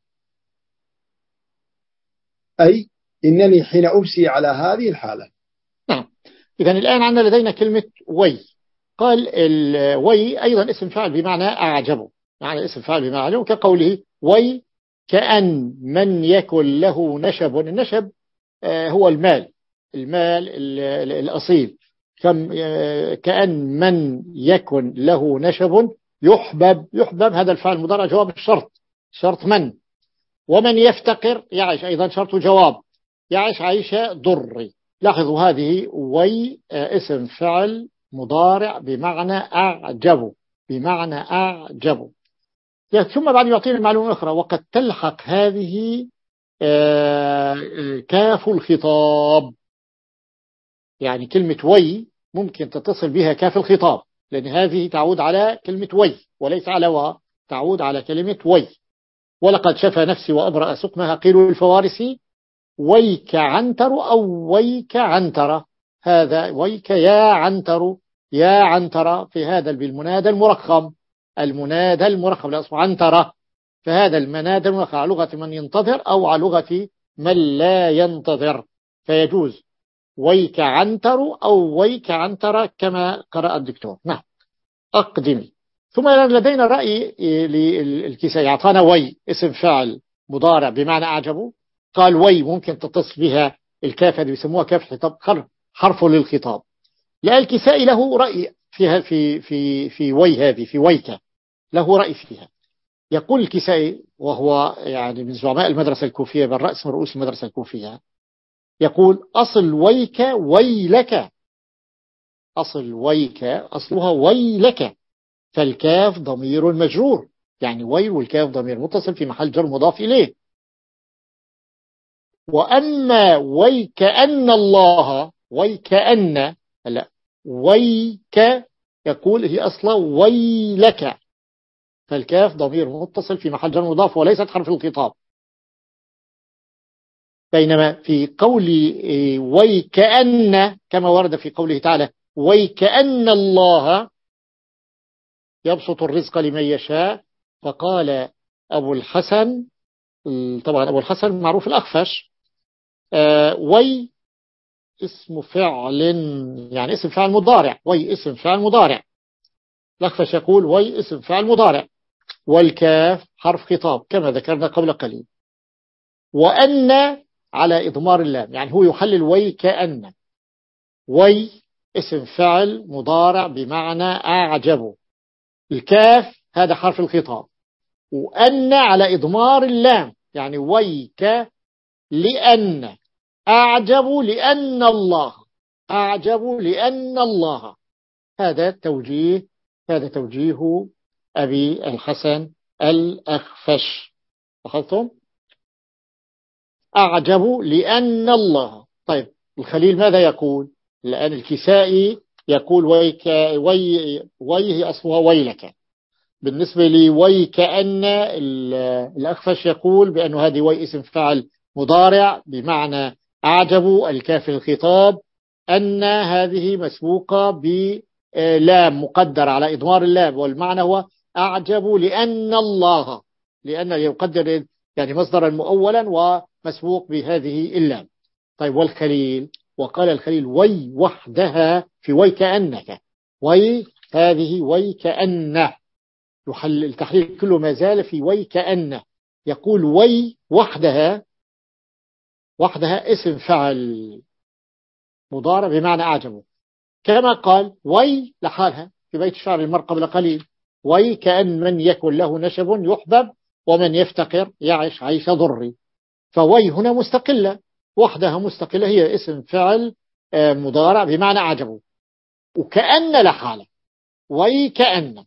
أي إنني حين أمسي على هذه الحالة. نعم. إذن الآن عندنا لدينا كلمة وي. قال الوي أيضا اسم فاعل بمعنى أعجبه، يعني اسم فاعل بمعنى أعجبه، كقوله وي كأن من يكن له نشب. النشب هو المال، المال الأصيل. كأن من يكن له نشب يحبب. يحبب هذا الفعل المضارع جواب الشرط، شرط من. ومن يفتقر يعيش أيضا شرط جواب، يعيش عيشة ضري. لاحظوا هذه وي اسم فعل مضارع بمعنى أعجب، بمعنى أعجب. ثم بعد يعطينا معلومة أخرى، وقد تلحق هذه كاف الخطاب. يعني كلمة وي ممكن تتصل بها كاف الخطاب، لأن هذه تعود على كلمة وي وليس على و، تعود على كلمة وي. ولقد شفى نفسي وأبرأ سقمها قيل الفوارسي ويك عنتر أو ويك عنتر. هذا ويك يا عنتر، يا عنتر في هذا بالمنادى المرخم، المنادى المرخم لأصبح عنتر، فهذا المنادى المرخم على لغة من ينتظر أو على لغة من لا ينتظر، فيجوز ويك عنتر أو ويك عنتر كما قرأ الدكتور. نعم أقدمي. ثم لدينا رأي للكسائي، أعطانا وي اسم فاعل مضارع بمعنى أعجبه، قال وي ممكن تتصل بها الكاف، هذه بيسموها كاف خطاب، حرف للخطاب. لا الكسائي له رأي فيها في في في وي هذه، في ويك له رأي فيها. يقول الكسائي وهو يعني من زعماء المدرسة الكوفية، بل رأس من رؤوس المدرسة الكوفية، يقول أصل ويك ويلك، أصل ويك أصلها ويلك، فالكاف ضمير مجرور، يعني ويل والكاف ضمير متصل في محل جر مضاف إليه. وأما ويكأن الله، ويكأن لا ويك يقول هي أصلا ويلك، فالكاف ضمير متصل في محل جر مضاف وليست حرف الخطاب. بينما في قول ويكأن كما ورد في قوله تعالى ويكأن الله يبسط الرزق لمن يشاء، فقال أبو الحسن، طبعا أبو الحسن معروف الأخفش، آه وي اسم فعل، يعني اسم فعل مضارع، وي اسم فعل مضارع. الأخفش يقول وي اسم فعل مضارع، والكاف حرف خطاب كما ذكرنا قبل قليل. وأن على إضمار اللام، يعني هو يحلل وي كأن. وي اسم فعل مضارع بمعنى أعجبه، الكاف هذا حرف الخطاب، وأن على إضمار اللام، يعني ويك لأن، أعجب لأن الله، أعجب لأن الله. هذا توجيه، هذا توجيه أبي الحسن الأخفش. لاحظتم؟ أعجب لأن الله. طيب الخليل ماذا يقول؟ لأن الكسائي يقول ويك وي ويه أصلها ويلك. بالنسبة لي ويكأن الأخفش يقول بأن هذه وي اسم فعل مضارع بمعنى أعجب، الكاف الخطاب، أن هذه مسبوقة بلام مقدر على إضمار اللام، والمعنى هو أعجب لأن الله، لأن يقدر يعني مصدرا مؤولا ومسبوق بهذه اللام. طيب والخليل، وقال الخليل وي وحدها في ويكأنك، وي هذه ويكأن، يحل التحليل كله ما زال في ويكأن. يقول وي وحدها، وحدها اسم فعل مضارع بمعنى أعجبه، كما قال وي لحالها في بيت الشعر المر قبل قليل، وي كأن من يكن له نشب يحبب ومن يفتقر يعيش عيش ضري. فوي هنا مستقلة، وحدها مستقلة، هي اسم فعل مضارع بمعنى أعجبه. وكأن لحالة، ويكأن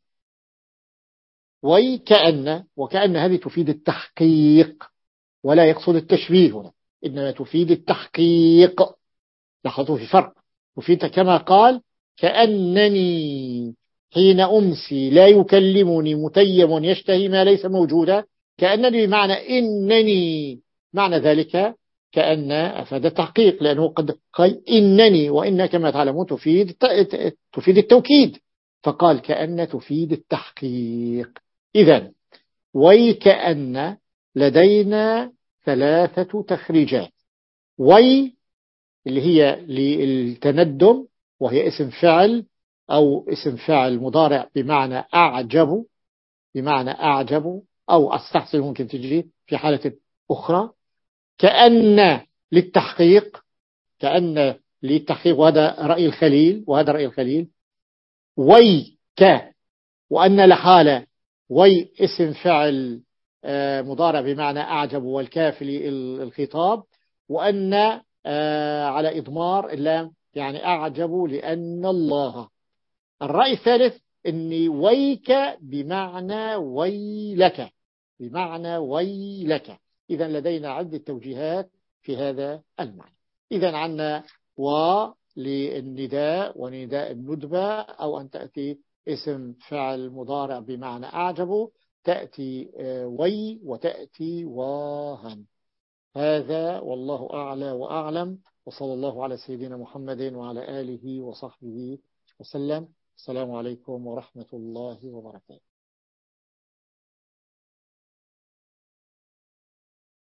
ويكأن وكأن هذه تفيد التحقيق ولا يقصد التشبيه هنا، إنما تفيد التحقيق. لاحظوا في فرق، تفيد كما قال كأنني حين أمسي لا يكلمني متيم يشتهي ما ليس موجودا، كأنني بمعنى إنني، معنى ذلك كأن أفاد التحقيق، لأنه قد قال إنني، وإن كما تعلمون تفيد تفيد التوكيد، فقال كأن تفيد التحقيق. إذن ويكأن لدينا ثلاثة تخريجات. وي اللي هي للتندم، وهي اسم فعل أو اسم فعل مضارع بمعنى أعجب، بمعنى أعجب، أو أستحسن ممكن تجري في حالة أخرى. كأن للتحقيق، كأن للتحقيق، وهذا رأي الخليل، وهذا رأي الخليل. وي ك وأن لحالة، وي اسم فعل مضارع بمعنى أعجب والكاف للخطاب، وأن على إضمار اللام يعني أعجب لأن الله. الرأي الثالث أني ويك بمعنى ويلك، بمعنى ويلك. إذن لدينا عدة توجيهات في هذا المعنى. إذن عنا وللنداء ونداء الندبة، أو أن تأتي اسم فعل مضارع بمعنى أعجب، تأتي وي وتأتي واهن. هذا والله أعلى وأعلم، وصلى الله على سيدنا محمد وعلى آله وصحبه وسلم. السلام عليكم ورحمة الله وبركاته.